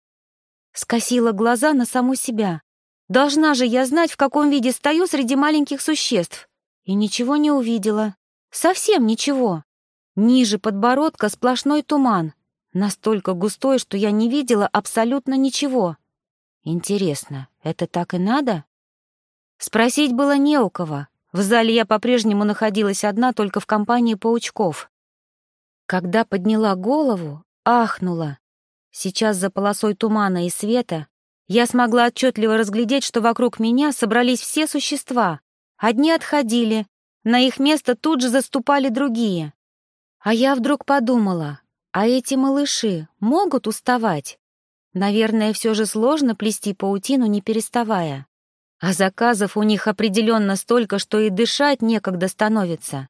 Скосила глаза на саму себя. Должна же я знать, в каком виде стою среди маленьких существ. И ничего не увидела. Совсем ничего. Ниже подбородка сплошной туман. Настолько густой, что я не видела абсолютно ничего. Интересно, это так и надо? Спросить было не у кого. В зале я по-прежнему находилась одна, только в компании паучков. Когда подняла голову, ахнула. Сейчас за полосой тумана и света я смогла отчетливо разглядеть, что вокруг меня собрались все существа. Одни отходили, на их место тут же заступали другие. А я вдруг подумала, а эти малыши могут уставать? Наверное, все же сложно плести паутину, не переставая. А заказов у них определенно столько, что и дышать некогда становится.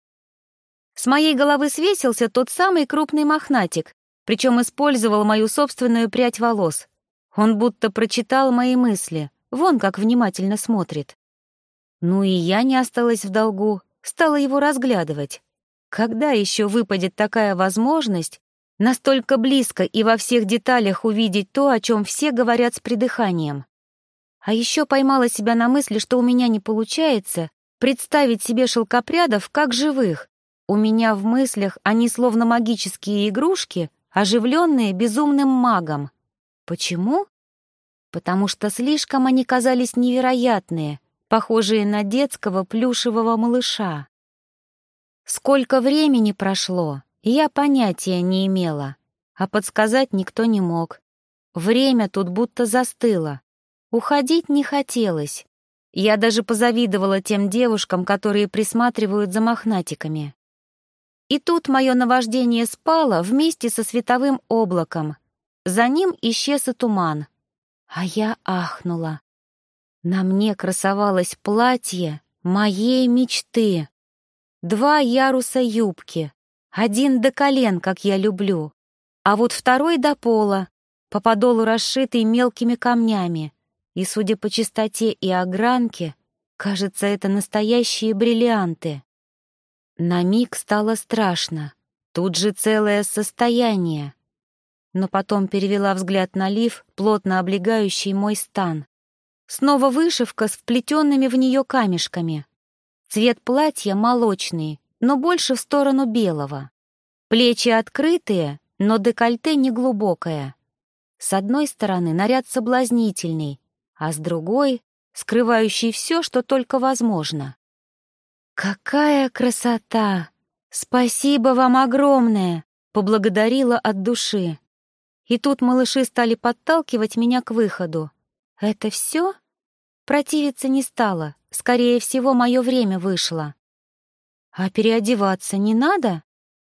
С моей головы свесился тот самый крупный мохнатик, причем использовал мою собственную прядь волос. Он будто прочитал мои мысли, вон как внимательно смотрит. Ну и я не осталась в долгу, стала его разглядывать. Когда еще выпадет такая возможность настолько близко и во всех деталях увидеть то, о чем все говорят с придыханием? А еще поймала себя на мысли, что у меня не получается представить себе шелкопрядов как живых. У меня в мыслях они словно магические игрушки, оживленные безумным магом. Почему? Потому что слишком они казались невероятные, похожие на детского плюшевого малыша. Сколько времени прошло, я понятия не имела, а подсказать никто не мог. Время тут будто застыло. Уходить не хотелось. Я даже позавидовала тем девушкам, которые присматривают за мохнатиками. И тут мое наваждение спало вместе со световым облаком. За ним исчез и туман. А я ахнула. На мне красовалось платье моей мечты. 2 яруса юбки, 1 до колен, как я люблю, а вот 2 до пола, по подолу расшитый мелкими камнями. И, судя по чистоте и огранке, кажется, это настоящие бриллианты. На миг стало страшно, тут же целое состояние. Но потом перевела взгляд на лиф, плотно облегающий мой стан. Снова вышивка с вплетенными в нее камешками. Цвет платья молочный, но больше в сторону белого. Плечи открытые, но декольте неглубокое. С одной стороны наряд соблазнительный, а с другой — скрывающий все, что только возможно. «Какая красота! Спасибо вам огромное!» — поблагодарила от души. И тут малыши стали подталкивать меня к выходу. «Это все?» Противиться не стала, скорее всего, мое время вышло. «А переодеваться не надо?»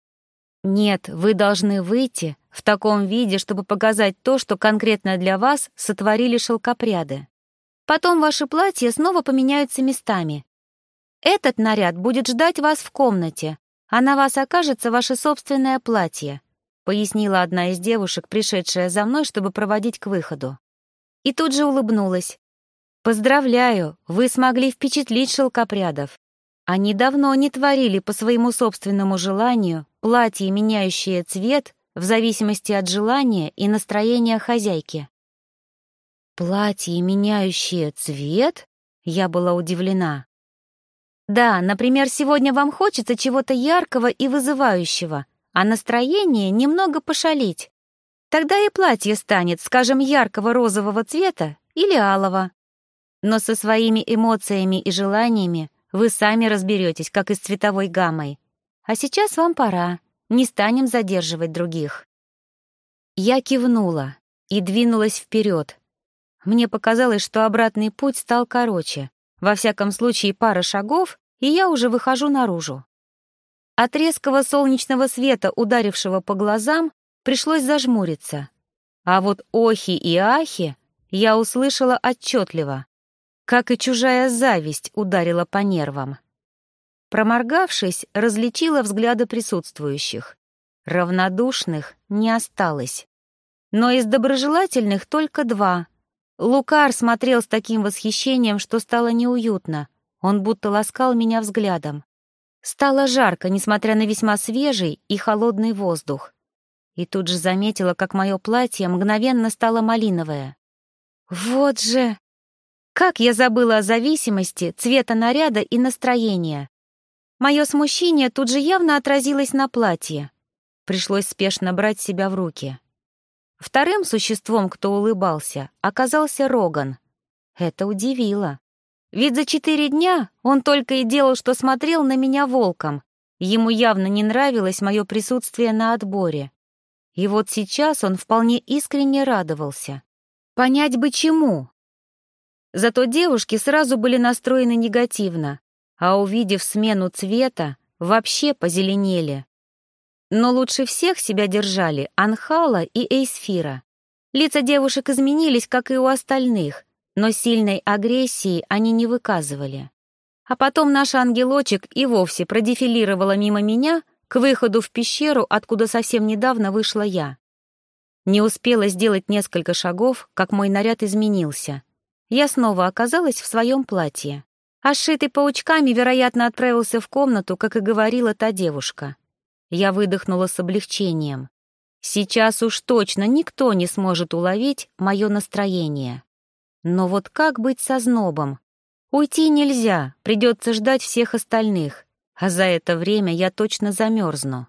«Нет, вы должны выйти в таком виде, чтобы показать то, что конкретно для вас сотворили шелкопряды. Потом ваши платья снова поменяются местами. Этот наряд будет ждать вас в комнате, а на вас окажется ваше собственное платье», пояснила одна из девушек, пришедшая за мной, чтобы проводить к выходу. И тут же улыбнулась. «Поздравляю, вы смогли впечатлить шелкопрядов. Они давно не творили по своему собственному желанию платье, меняющее цвет в зависимости от желания и настроения хозяйки». «Платье, меняющее цвет?» Я была удивлена. «Да, например, сегодня вам хочется чего-то яркого и вызывающего, а настроение немного пошалить. Тогда и платье станет, скажем, яркого розового цвета или алого. Но со своими эмоциями и желаниями вы сами разберетесь, как и с цветовой гаммой. А сейчас вам пора, не станем задерживать других». Я кивнула и двинулась вперед. Мне показалось, что обратный путь стал короче. Во всяком случае, пара шагов, и я уже выхожу наружу. От резкого солнечного света, ударившего по глазам, пришлось зажмуриться. А вот охи и ахи я услышала отчетливо, как и чужая зависть ударила по нервам. Проморгавшись, различила взгляды присутствующих. Равнодушных не осталось. Но из доброжелательных только два. Лукар смотрел с таким восхищением, что стало неуютно. Он будто ласкал меня взглядом. Стало жарко, несмотря на весьма свежий и холодный воздух. И тут же заметила, как мое платье мгновенно стало малиновое. Вот же! Как я забыла о зависимости цвета наряда и настроения. Мое смущение тут же явно отразилось на платье. Пришлось спешно брать себя в руки. Вторым существом, кто улыбался, оказался Роган. Это удивило. Ведь за 4 дня он только и делал, что смотрел на меня волком. Ему явно не нравилось мое присутствие на отборе. И вот сейчас он вполне искренне радовался. Понять бы чему. Зато девушки сразу были настроены негативно, а увидев смену цвета, вообще позеленели. Но лучше всех себя держали Анхала и Эйсфира. Лица девушек изменились, как и у остальных, но сильной агрессии они не выказывали. А потом наш ангелочек и вовсе продефилировала мимо меня к выходу в пещеру, откуда совсем недавно вышла я. Не успела сделать несколько шагов, как мой наряд изменился. Я снова оказалась в своем платье. А сшитый паучками, вероятно, отправился в комнату, как и говорила та девушка. Я выдохнула с облегчением. Сейчас уж точно никто не сможет уловить мое настроение. Но вот как быть со знобом? Уйти нельзя, придется ждать всех остальных, а за это время я точно замерзну.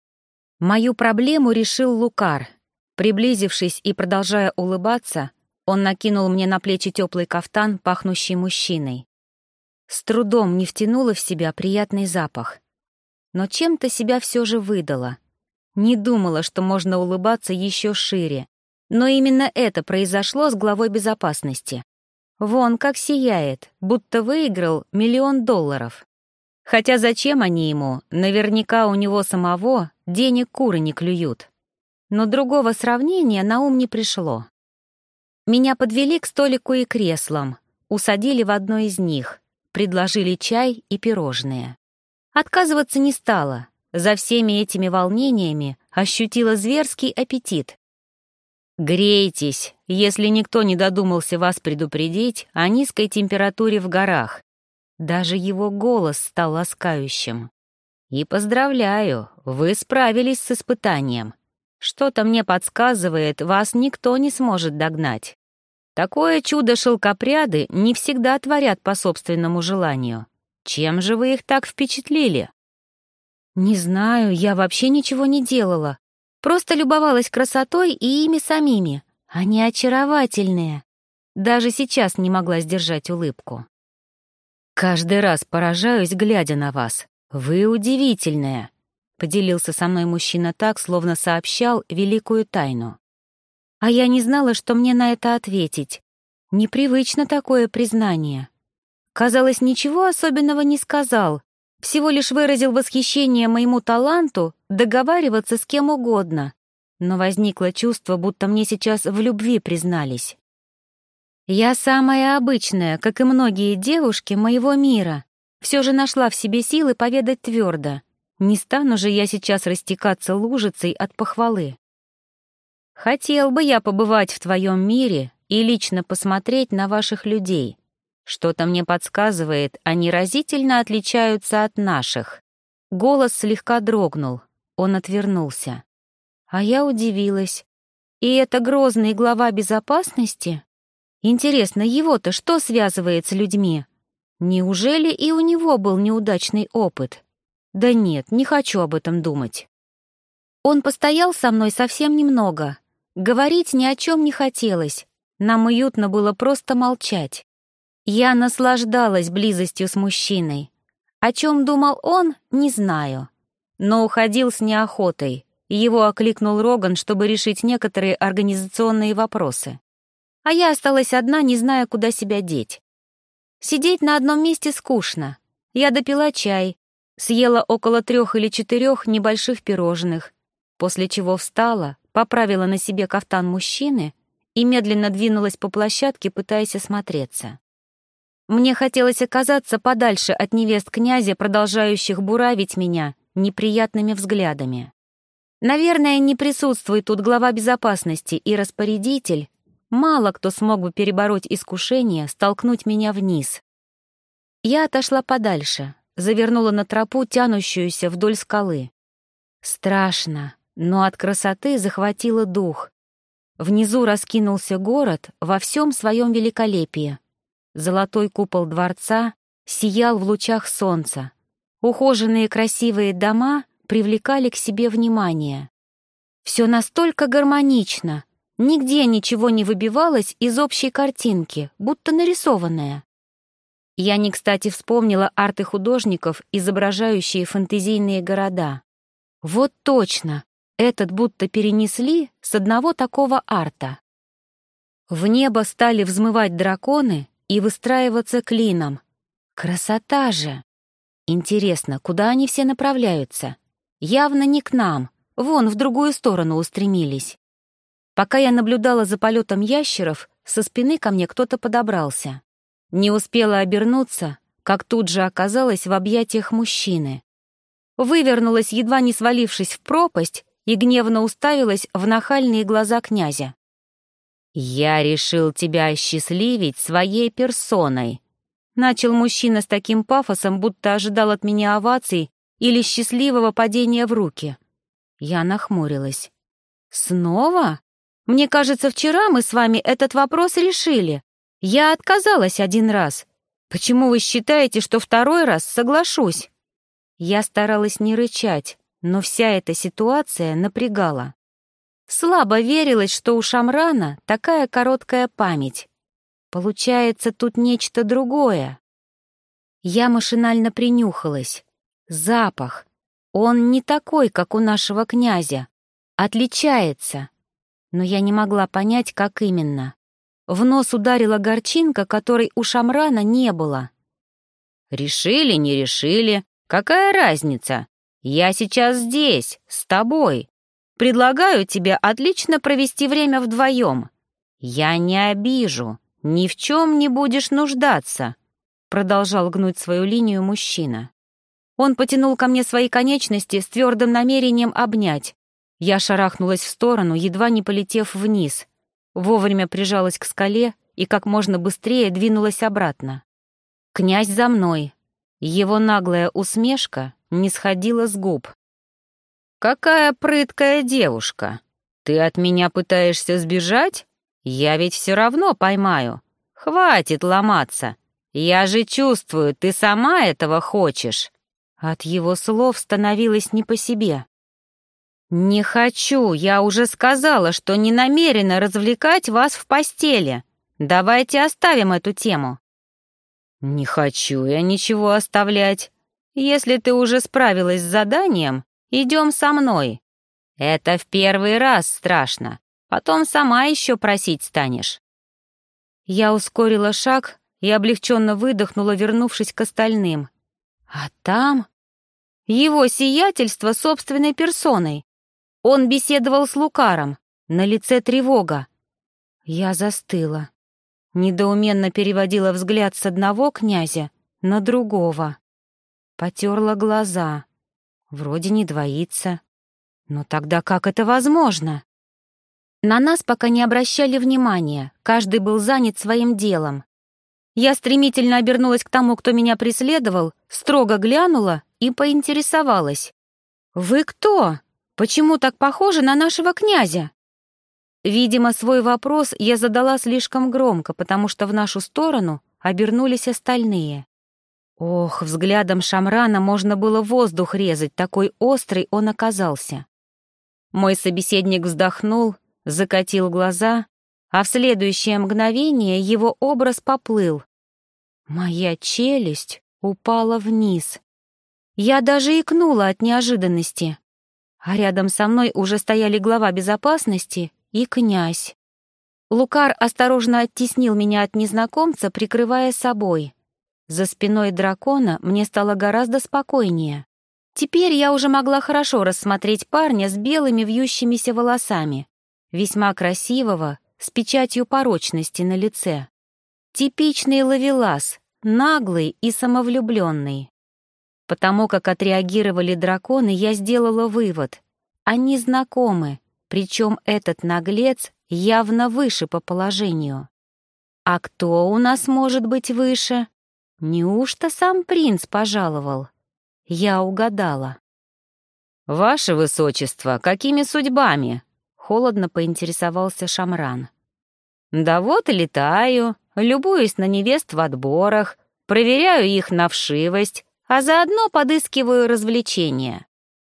Мою проблему решил Лукар. Приблизившись и продолжая улыбаться, он накинул мне на плечи теплый кафтан, пахнущий мужчиной. С трудом не втянула в себя приятный запах. Но чем-то себя все же выдала. Не думала, что можно улыбаться еще шире. Но именно это произошло с главой безопасности. Вон как сияет, будто выиграл $1 000 000. Хотя зачем они ему? Наверняка у него самого денег куры не клюют. Но другого сравнения на ум не пришло. Меня подвели к столику и креслам, усадили в одно из них, предложили чай и пирожные. Отказываться не стала. За всеми этими волнениями ощутила зверский аппетит. «Грейтесь, если никто не додумался вас предупредить о низкой температуре в горах». Даже его голос стал ласкающим. «И поздравляю, вы справились с испытанием. Что-то мне подсказывает, вас никто не сможет догнать. Такое чудо шелкопряды не всегда творят по собственному желанию. Чем же вы их так впечатлили?» «Не знаю, я вообще ничего не делала. Просто любовалась красотой и ими самими. Они очаровательные». Даже сейчас не могла сдержать улыбку. «Каждый раз поражаюсь, глядя на вас. Вы удивительная», — поделился со мной мужчина так, словно сообщал великую тайну. А я не знала, что мне на это ответить. Непривычно такое признание. Казалось, ничего особенного не сказал, всего лишь выразил восхищение моему таланту договариваться с кем угодно. Но возникло чувство, будто мне сейчас в любви признались. Я самая обычная, как и многие девушки моего мира. Все же нашла в себе силы поведать твердо. Не стану же я сейчас растекаться лужицей от похвалы. Хотел бы я побывать в твоем мире и лично посмотреть на ваших людей. Что-то мне подсказывает, они разительно отличаются от наших. Голос слегка дрогнул, он отвернулся. А я удивилась. И это грозный глава безопасности? Интересно, его-то что связывает с людьми? Неужели и у него был неудачный опыт? Да нет, не хочу об этом думать. Он постоял со мной совсем немного. Говорить ни о чем не хотелось. Нам уютно было просто молчать. Я наслаждалась близостью с мужчиной. О чем думал он, не знаю. Но уходил с неохотой. Его окликнул Роган, чтобы решить некоторые организационные вопросы. А я осталась одна, не зная, куда себя деть. Сидеть на одном месте скучно. Я допила чай, съела около 3 или 4 небольших пирожных, после чего встала, поправила на себе кафтан мужчины и медленно двинулась по площадке, пытаясь осмотреться. Мне хотелось оказаться подальше от невест князя, продолжающих буравить меня неприятными взглядами. Наверное, не присутствует тут глава безопасности и распорядитель, мало кто смог бы перебороть искушение столкнуть меня вниз. Я отошла подальше, завернула на тропу, тянущуюся вдоль скалы. Страшно, но от красоты захватило дух. Внизу раскинулся город во всем своем великолепии. Золотой купол дворца сиял в лучах солнца. Ухоженные красивые дома привлекали к себе внимание. Все настолько гармонично, нигде ничего не выбивалось из общей картинки, будто нарисованное. Я не кстати вспомнила арты художников, изображающие фэнтезийные города. Вот точно, этот будто перенесли с одного такого арта. В небо стали взмывать драконы и выстраиваться клином. Красота же! Интересно, куда они все направляются? Явно не к нам, вон в другую сторону устремились. Пока я наблюдала за полетом ящеров, со спины ко мне кто-то подобрался. Не успела обернуться, как тут же оказалась в объятиях мужчины. Вывернулась, едва не свалившись в пропасть, и гневно уставилась в нахальные глаза князя. «Я решил тебя осчастливить своей персоной», — начал мужчина с таким пафосом, будто ожидал от меня оваций или счастливого падения в руки. Я нахмурилась. «Снова? Мне кажется, вчера мы с вами этот вопрос решили. Я отказалась один раз. Почему вы считаете, что второй раз соглашусь?» Я старалась не рычать, но вся эта ситуация напрягала. Слабо верилось, что у Шамрана такая короткая память. Получается, тут нечто другое. Я машинально принюхалась. Запах. Он не такой, как у нашего князя. Отличается. Но я не могла понять, как именно. В нос ударила горчинка, которой у Шамрана не было. «Решили, не решили. Какая разница? Я сейчас здесь, с тобой. Предлагаю тебе отлично провести время вдвоем. Я не обижу, ни в чем не будешь нуждаться», — продолжал гнуть свою линию мужчина. Он потянул ко мне свои конечности с твердым намерением обнять. Я шарахнулась в сторону, едва не полетев вниз. Вовремя прижалась к скале и как можно быстрее двинулась обратно. Князь за мной. Его наглая усмешка не сходила с губ. «Какая прыткая девушка! Ты от меня пытаешься сбежать? Я ведь все равно поймаю. Хватит ломаться. Я же чувствую, ты сама этого хочешь. От его слов становилось не по себе. «Не хочу, я уже сказала, что не намерена развлекать вас в постели. Давайте оставим эту тему». «Не хочу я ничего оставлять. Если ты уже справилась с заданием, идем со мной. Это в первый раз страшно, потом сама еще просить станешь». Я ускорила шаг и облегченно выдохнула, вернувшись к остальным. А там его сиятельство собственной персоной. Он беседовал с Лукаром, на лице тревога. Я застыла, недоуменно переводила взгляд с одного князя на другого. Потерла глаза. Вроде не двоится. Но тогда как это возможно? На нас пока не обращали внимания, каждый был занят своим делом. Я стремительно обернулась к тому, кто меня преследовал, строго глянула и поинтересовалась. «Вы кто? Почему так похожи на нашего князя?» Видимо, свой вопрос я задала слишком громко, потому что в нашу сторону обернулись остальные. Ох, взглядом Шамрана можно было воздух резать, такой острый он оказался. Мой собеседник вздохнул, закатил глаза, а в следующее мгновение его образ поплыл. Моя челюсть упала вниз. Я даже икнула от неожиданности. А рядом со мной уже стояли глава безопасности и князь. Лукар осторожно оттеснил меня от незнакомца, прикрывая собой. За спиной дракона мне стало гораздо спокойнее. Теперь я уже могла хорошо рассмотреть парня с белыми вьющимися волосами, весьма красивого, с печатью порочности на лице. Типичный ловелас, наглый и самовлюбленный. Потому как отреагировали драконы, я сделала вывод. Они знакомы, причем этот наглец явно выше по положению. А кто у нас может быть выше? Неужто сам принц пожаловал? Я угадала. «Ваше высочество, какими судьбами?» — холодно поинтересовался Шамран. «Да вот и летаю, любуюсь на невест в отборах, проверяю их на вшивость, а заодно подыскиваю развлечения.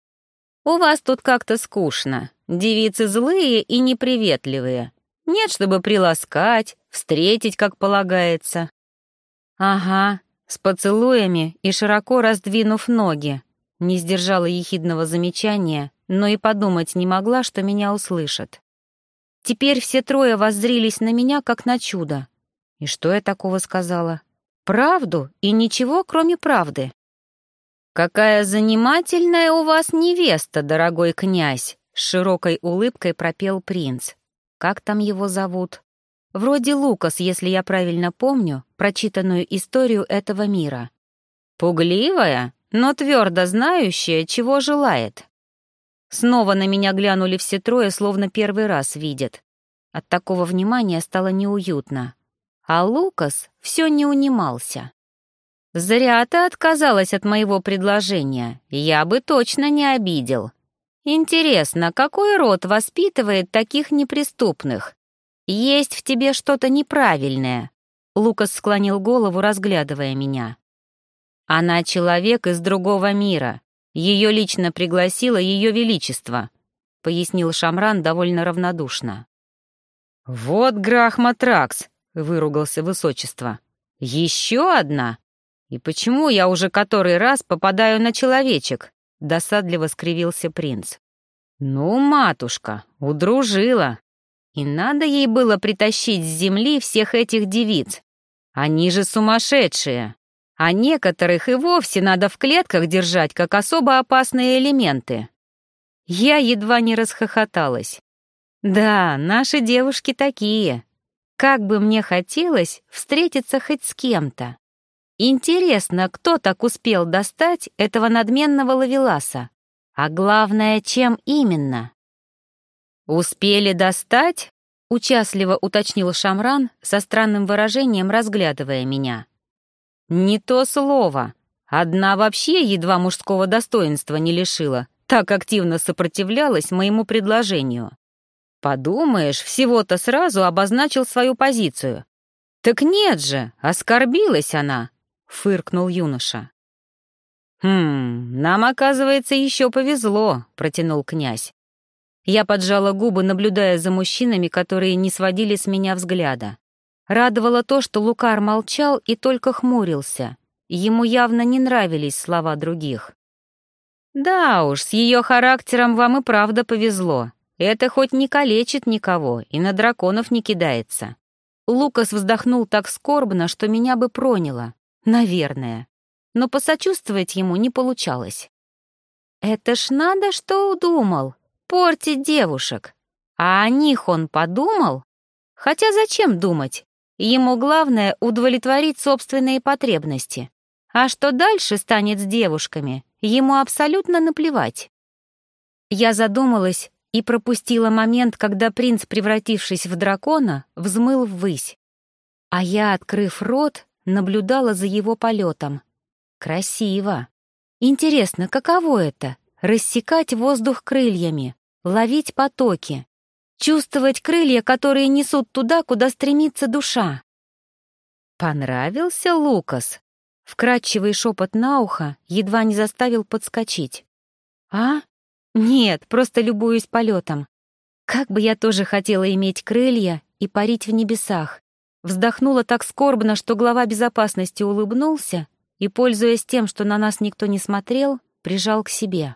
У вас тут как-то скучно, девицы злые и неприветливые. Нет, чтобы приласкать, встретить, как полагается». «Ага, с поцелуями и широко раздвинув ноги», не сдержала ехидного замечания, но и подумать не могла, что меня услышат. Теперь все трое воззрились на меня, как на чудо. И что я такого сказала? Правду и ничего, кроме правды. «Какая занимательная у вас невеста, дорогой князь!» С широкой улыбкой пропел принц. Как там его зовут? Вроде Лукас, если я правильно помню, прочитанную историю этого мира. Пугливая, но твердо знающая, чего желает. Снова на меня глянули все трое, словно первый раз видят. От такого внимания стало неуютно. А Лукас все не унимался. «Зря ты отказалась от моего предложения, я бы точно не обидел. Интересно, какой род воспитывает таких неприступных? Есть в тебе что-то неправильное», — Лукас склонил голову, разглядывая меня. «Она человек из другого мира. Ее лично пригласило Ее Величество», — пояснил Шамран довольно равнодушно. «Вот Грахматракс», — выругался Высочество. «Еще одна? И почему я уже который раз попадаю на человечек?» — досадливо скривился принц. «Ну, матушка, удружила. И надо ей было притащить с земли всех этих девиц. Они же сумасшедшие. А некоторых и вовсе надо в клетках держать, как особо опасные элементы». Я едва не расхохоталась. «Да, наши девушки такие. Как бы мне хотелось встретиться хоть с кем-то. Интересно, кто так успел достать этого надменного ловеласа? А главное, чем именно?» «Успели достать?» — участливо уточнил Шамран, со странным выражением разглядывая меня. «Не то слово. Одна вообще едва мужского достоинства не лишила, так активно сопротивлялась моему предложению. Подумаешь, всего-то сразу обозначил свою позицию. Так нет же, оскорбилась она», — фыркнул юноша. Нам, оказывается, еще повезло», — протянул князь. Я поджала губы, наблюдая за мужчинами, которые не сводили с меня взгляда. Радовало то, что Лукар молчал и только хмурился. Ему явно не нравились слова других. «Да уж, с ее характером вам и правда повезло. Это хоть не калечит никого и на драконов не кидается». Лукас вздохнул так скорбно, что меня бы проняло. Наверное. Но посочувствовать ему не получалось. «Это ж надо, что удумал. Портить девушек. А о них он подумал? Хотя зачем думать? Ему главное удовлетворить собственные потребности. А что дальше станет с девушками, ему абсолютно наплевать». Я задумалась и пропустила момент, когда принц, превратившись в дракона, взмыл ввысь. А я, открыв рот, наблюдала за его полетом. Красиво. Интересно, каково это — рассекать воздух крыльями, ловить потоки, чувствовать крылья, которые несут туда, куда стремится душа? «Понравился Лукас?» Вкрадчивый шепот на ухо едва не заставил подскочить. «А? Нет, просто любуюсь полетом. Как бы я тоже хотела иметь крылья и парить в небесах». Вздохнула так скорбно, что глава безопасности улыбнулся и, пользуясь тем, что на нас никто не смотрел, прижал к себе.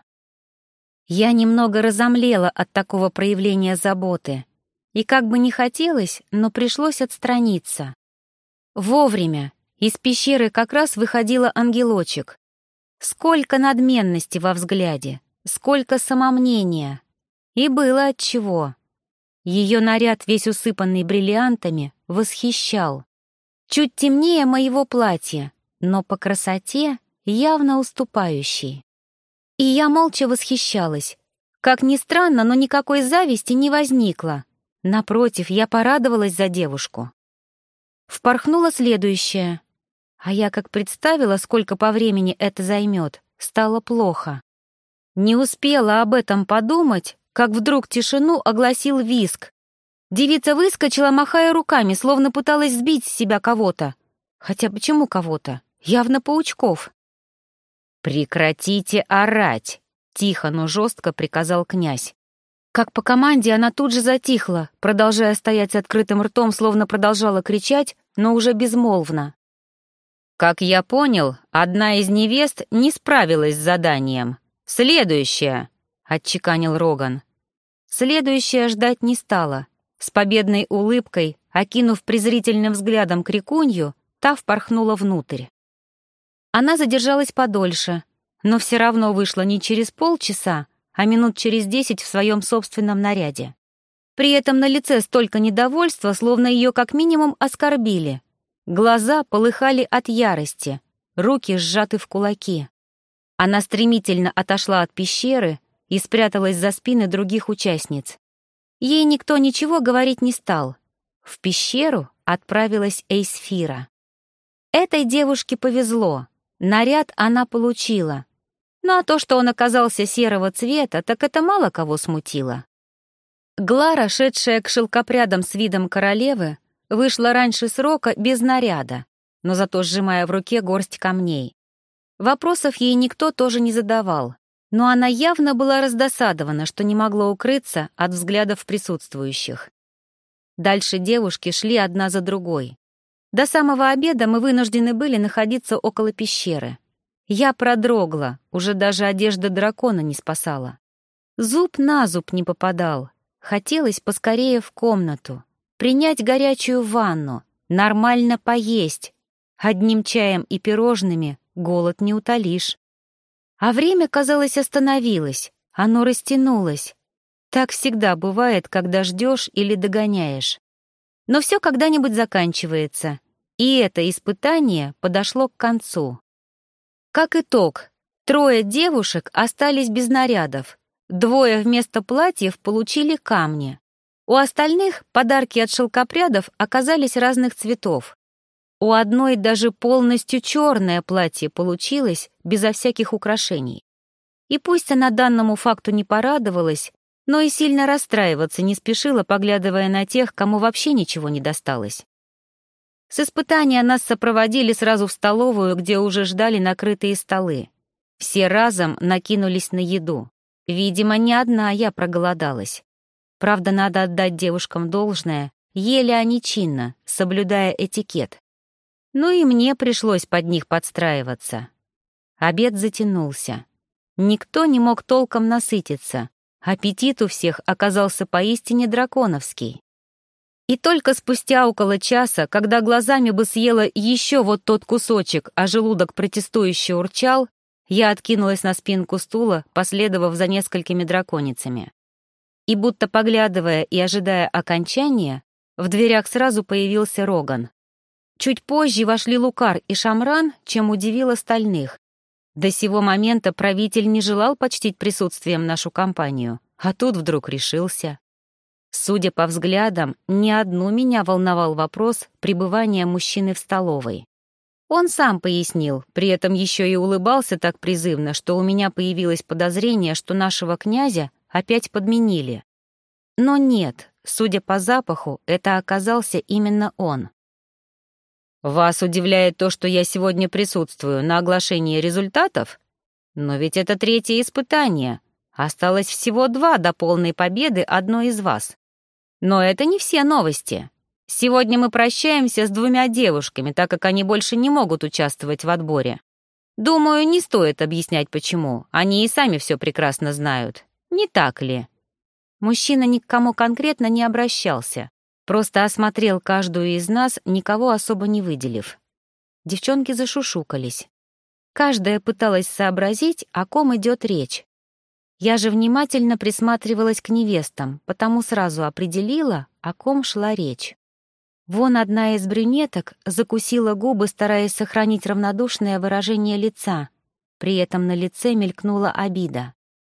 Я немного разомлела от такого проявления заботы, и как бы не хотелось, но пришлось отстраниться. Вовремя из пещеры как раз выходила ангелочек. Сколько надменности во взгляде, сколько самомнения. И было отчего. Ее наряд, весь усыпанный бриллиантами, восхищал. Чуть темнее моего платья, но по красоте явно уступающий. И я молча восхищалась. Как ни странно, но никакой зависти не возникло. Напротив, я порадовалась за девушку. Впорхнула следующая. А я как представила, сколько по времени это займет, стало плохо. Не успела об этом подумать, как вдруг тишину огласил визг. Девица выскочила, махая руками, словно пыталась сбить с себя кого-то. Хотя почему кого-то? Явно паучков. «Прекратите орать!» — тихо, но жестко приказал князь. Как по команде она тут же затихла, продолжая стоять с открытым ртом, словно продолжала кричать, но уже безмолвно. «Как я понял, одна из невест не справилась с заданием. Следующая!» — отчеканил Роган. Следующая ждать не стала. С победной улыбкой, окинув презрительным взглядом крикунью, та впорхнула внутрь. Она задержалась подольше, но все равно вышла не через полчаса, а минут через 10 в своем собственном наряде. При этом на лице столько недовольства, словно ее как минимум оскорбили. Глаза полыхали от ярости, руки сжаты в кулаки. Она стремительно отошла от пещеры и спряталась за спины других участниц. Ей никто ничего говорить не стал. В пещеру отправилась Эйсфира. Этой девушке повезло. Наряд она получила. Ну а то, что он оказался серого цвета, так это мало кого смутило. Глара, шедшая к шелкопрядам с видом королевы, вышла раньше срока без наряда, но зато сжимая в руке горсть камней. Вопросов ей никто тоже не задавал, но она явно была раздосадована, что не могла укрыться от взглядов присутствующих. Дальше девушки шли одна за другой. До самого обеда мы вынуждены были находиться около пещеры. Я продрогла, уже даже одежда дракона не спасала. Зуб на зуб не попадал. Хотелось поскорее в комнату, принять горячую ванну, нормально поесть. Одним чаем и пирожными голод не утолишь. А время, казалось, остановилось, оно растянулось. Так всегда бывает, когда ждешь или догоняешь. Но все когда-нибудь заканчивается, и это испытание подошло к концу. Как итог, 3 девушек остались без нарядов, 2 вместо платьев получили камни. У остальных подарки от шелкопрядов оказались разных цветов. У одной даже полностью черное платье получилось, безо всяких украшений. И пусть она данному факту не порадовалась, но и сильно расстраиваться не спешила, поглядывая на тех, кому вообще ничего не досталось. С испытания нас сопроводили сразу в столовую, где уже ждали накрытые столы. Все разом накинулись на еду. Видимо, не одна я проголодалась. Правда, надо отдать девушкам должное, ели они чинно, соблюдая этикет. Ну и мне пришлось под них подстраиваться. Обед затянулся. Никто не мог толком насытиться. Аппетит у всех оказался поистине драконовский. И только спустя около часа, когда глазами бы съела еще вот тот кусочек, а желудок протестующе урчал, я откинулась на спинку стула, последовав за несколькими драконицами. И будто поглядывая и ожидая окончания, в дверях сразу появился Роган. Чуть позже вошли Лукар и Шамран, чем удивил остальных. До сего момента правитель не желал почтить присутствием нашу компанию, а тут вдруг решился. Судя по взглядам, не одну меня волновал вопрос пребывания мужчины в столовой. Он сам пояснил, при этом еще и улыбался так призывно, что у меня появилось подозрение, что нашего князя опять подменили. Но нет, судя по запаху, это оказался именно он. «Вас удивляет то, что я сегодня присутствую на оглашении результатов? Но ведь это третье испытание. Осталось всего 2 до полной победы одной из вас. Но это не все новости. Сегодня мы прощаемся с 2 девушками, так как они больше не могут участвовать в отборе. Думаю, не стоит объяснять, почему. Они и сами все прекрасно знают. Не так ли?» Мужчина ни к кому конкретно не обращался, просто осмотрел каждую из нас, никого особо не выделив. Девчонки зашушукались. Каждая пыталась сообразить, о ком идет речь. Я же внимательно присматривалась к невестам, потому сразу определила, о ком шла речь. Вон одна из брюнеток закусила губы, стараясь сохранить равнодушное выражение лица. При этом на лице мелькнула обида.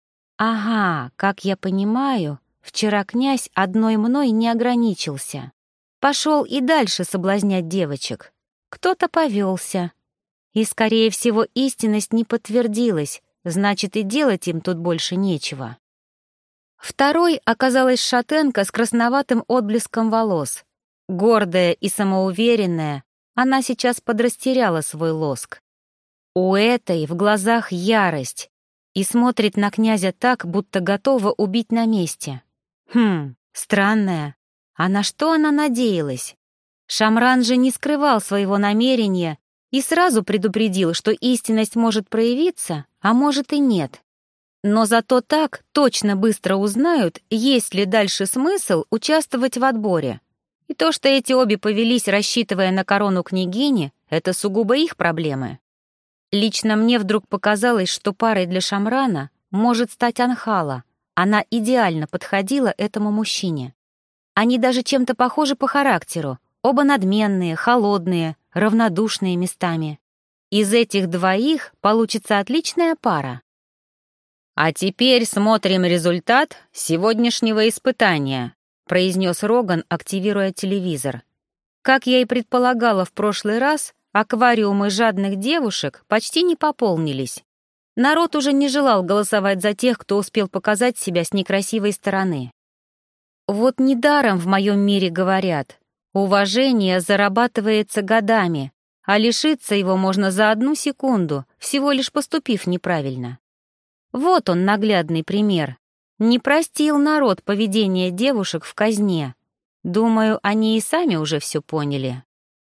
Ага, как я понимаю, вчера князь одной мной не ограничился. Пошел и дальше соблазнять девочек. Кто-то повелся. И, скорее всего, истинность не подтвердилась, значит, и делать им тут больше нечего. Второй оказалась шатенка с красноватым отблеском волос. Гордая и самоуверенная, она сейчас подрастеряла свой лоск. У этой в глазах ярость и смотрит на князя так, будто готова убить на месте. Странная. А на что она надеялась? Шамран же не скрывал своего намерения и сразу предупредил, что истинность может проявиться, а может и нет. Но зато так точно быстро узнают, есть ли дальше смысл участвовать в отборе. И то, что эти обе повелись, рассчитывая на корону княгини, это сугубо их проблемы. Лично мне вдруг показалось, что парой для Шамрана может стать Анхала. Она идеально подходила этому мужчине. Они даже чем-то похожи по характеру, оба надменные, холодные, равнодушные местами. Из этих двоих получится отличная пара. «А теперь смотрим результат сегодняшнего испытания», произнес Роган, активируя телевизор. Как я и предполагала в прошлый раз, аквариумы жадных девушек почти не пополнились. Народ уже не желал голосовать за тех, кто успел показать себя с некрасивой стороны. Вот недаром в моем мире говорят, уважение зарабатывается годами, а лишиться его можно за 1 секунду, всего лишь поступив неправильно. Вот он наглядный пример. Не простил народ поведение девушек в казне. Думаю, они и сами уже все поняли.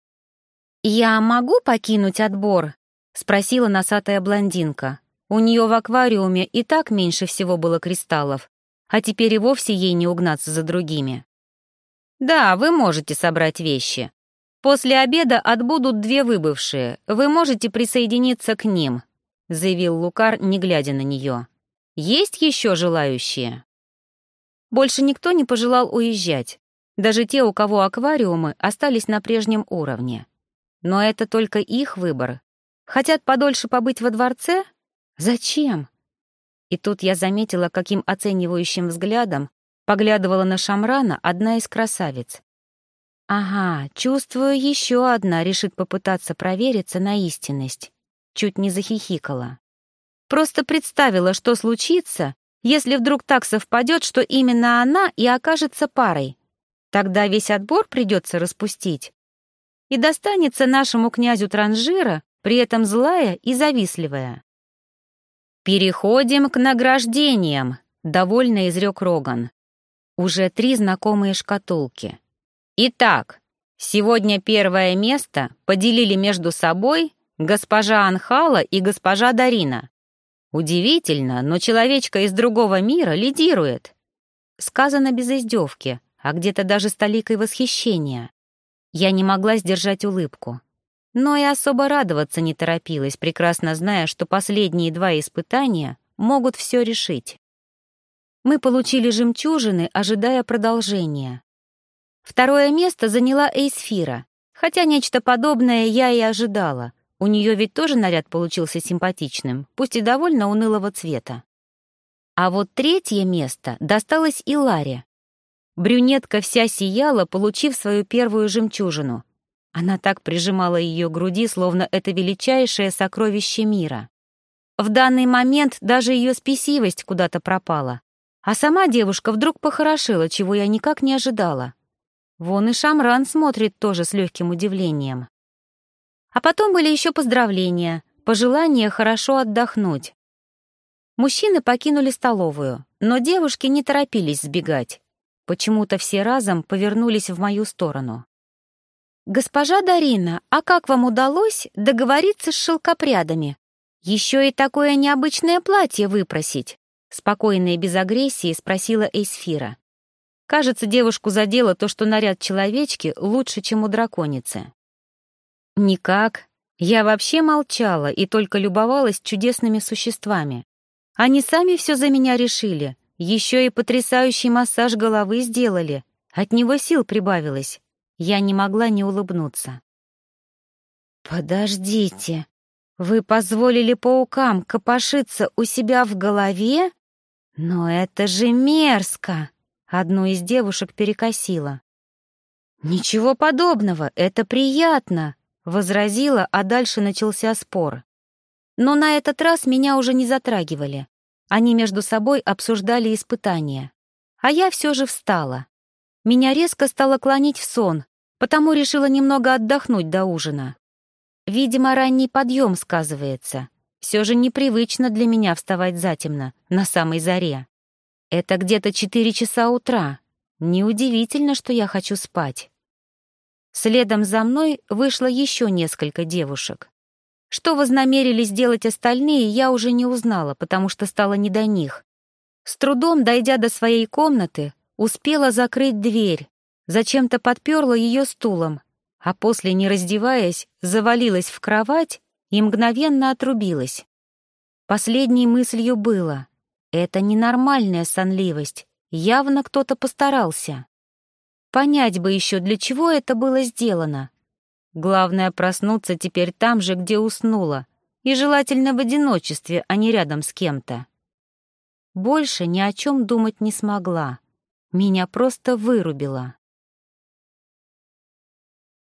«Я могу покинуть отбор?» — спросила носатая блондинка. У нее в аквариуме и так меньше всего было кристаллов, а теперь и вовсе ей не угнаться за другими. «Да, вы можете собрать вещи. После обеда отбудут 2 выбывшие. Вы можете присоединиться к ним», — заявил Лукар, не глядя на нее. «Есть еще желающие?» Больше никто не пожелал уезжать, даже те, у кого аквариумы остались на прежнем уровне. Но это только их выбор. Хотят подольше побыть во дворце? Зачем? И тут я заметила, каким оценивающим взглядом поглядывала на Шамрана одна из красавиц. Ага, чувствую, еще одна решит попытаться провериться на истинность. Чуть не захихикала. Просто представила, что случится, если вдруг так совпадет, что именно она и окажется парой. Тогда весь отбор придется распустить. И достанется нашему князю Транжира, при этом злая и завистливая. «Переходим к награждениям», — довольно изрек Роган. Уже 3 знакомые шкатулки. Итак, сегодня первое место поделили между собой госпожа Анхала и госпожа Дарина. Удивительно, но человечка из другого мира лидирует. Сказано без издевки, а где-то даже с толикой восхищения. Я не могла сдержать улыбку. Но и особо радоваться не торопилась, прекрасно зная, что последние 2 испытания могут все решить. Мы получили жемчужины, ожидая продолжения. Второе место заняла Эйсфира, хотя нечто подобное я и ожидала. У нее ведь тоже наряд получился симпатичным, пусть и довольно унылого цвета. А вот 3-е место досталось Иларе. Брюнетка вся сияла, получив свою первую жемчужину. Она так прижимала ее к груди, словно это величайшее сокровище мира. В данный момент даже ее спесивость куда-то пропала. А сама девушка вдруг похорошела, чего я никак не ожидала. Вон и Шамран смотрит тоже с легким удивлением. А потом были еще поздравления, пожелания хорошо отдохнуть. Мужчины покинули столовую, но девушки не торопились сбегать. Почему-то все разом повернулись в мою сторону. «Госпожа Дарина, а как вам удалось договориться с шелкопрядами? Еще и такое необычное платье выпросить?» Спокойно и без агрессии спросила Эйсфира. Кажется, девушку задело то, что наряд человечки лучше, чем у драконицы. Никак. Я вообще молчала и только любовалась чудесными существами. Они сами все за меня решили, еще и потрясающий массаж головы сделали. От него сил прибавилось. Я не могла не улыбнуться. «Подождите, вы позволили паукам копошиться у себя в голове? Но это же мерзко!» Одну из девушек перекосила. «Ничего подобного, это приятно!» Возразила, а дальше начался спор. Но на этот раз меня уже не затрагивали. Они между собой обсуждали испытания. А я все же встала. Меня резко стало клонить в сон, потому решила немного отдохнуть до ужина. Видимо, ранний подъем сказывается. Все же непривычно для меня вставать затемно, на самой заре. Это где-то 4 часа утра. Неудивительно, что я хочу спать. Следом за мной вышло еще несколько девушек. Что вознамерились делать остальные, я уже не узнала, потому что стало не до них. С трудом, дойдя до своей комнаты, успела закрыть дверь, зачем-то подперла ее стулом, а после, не раздеваясь, завалилась в кровать и мгновенно отрубилась. Последней мыслью было: это ненормальная сонливость, явно кто-то постарался. Понять бы еще, для чего это было сделано. Главное — проснуться теперь там же, где уснула, и желательно в одиночестве, а не рядом с кем-то. Больше ни о чем думать не смогла. Меня просто вырубило.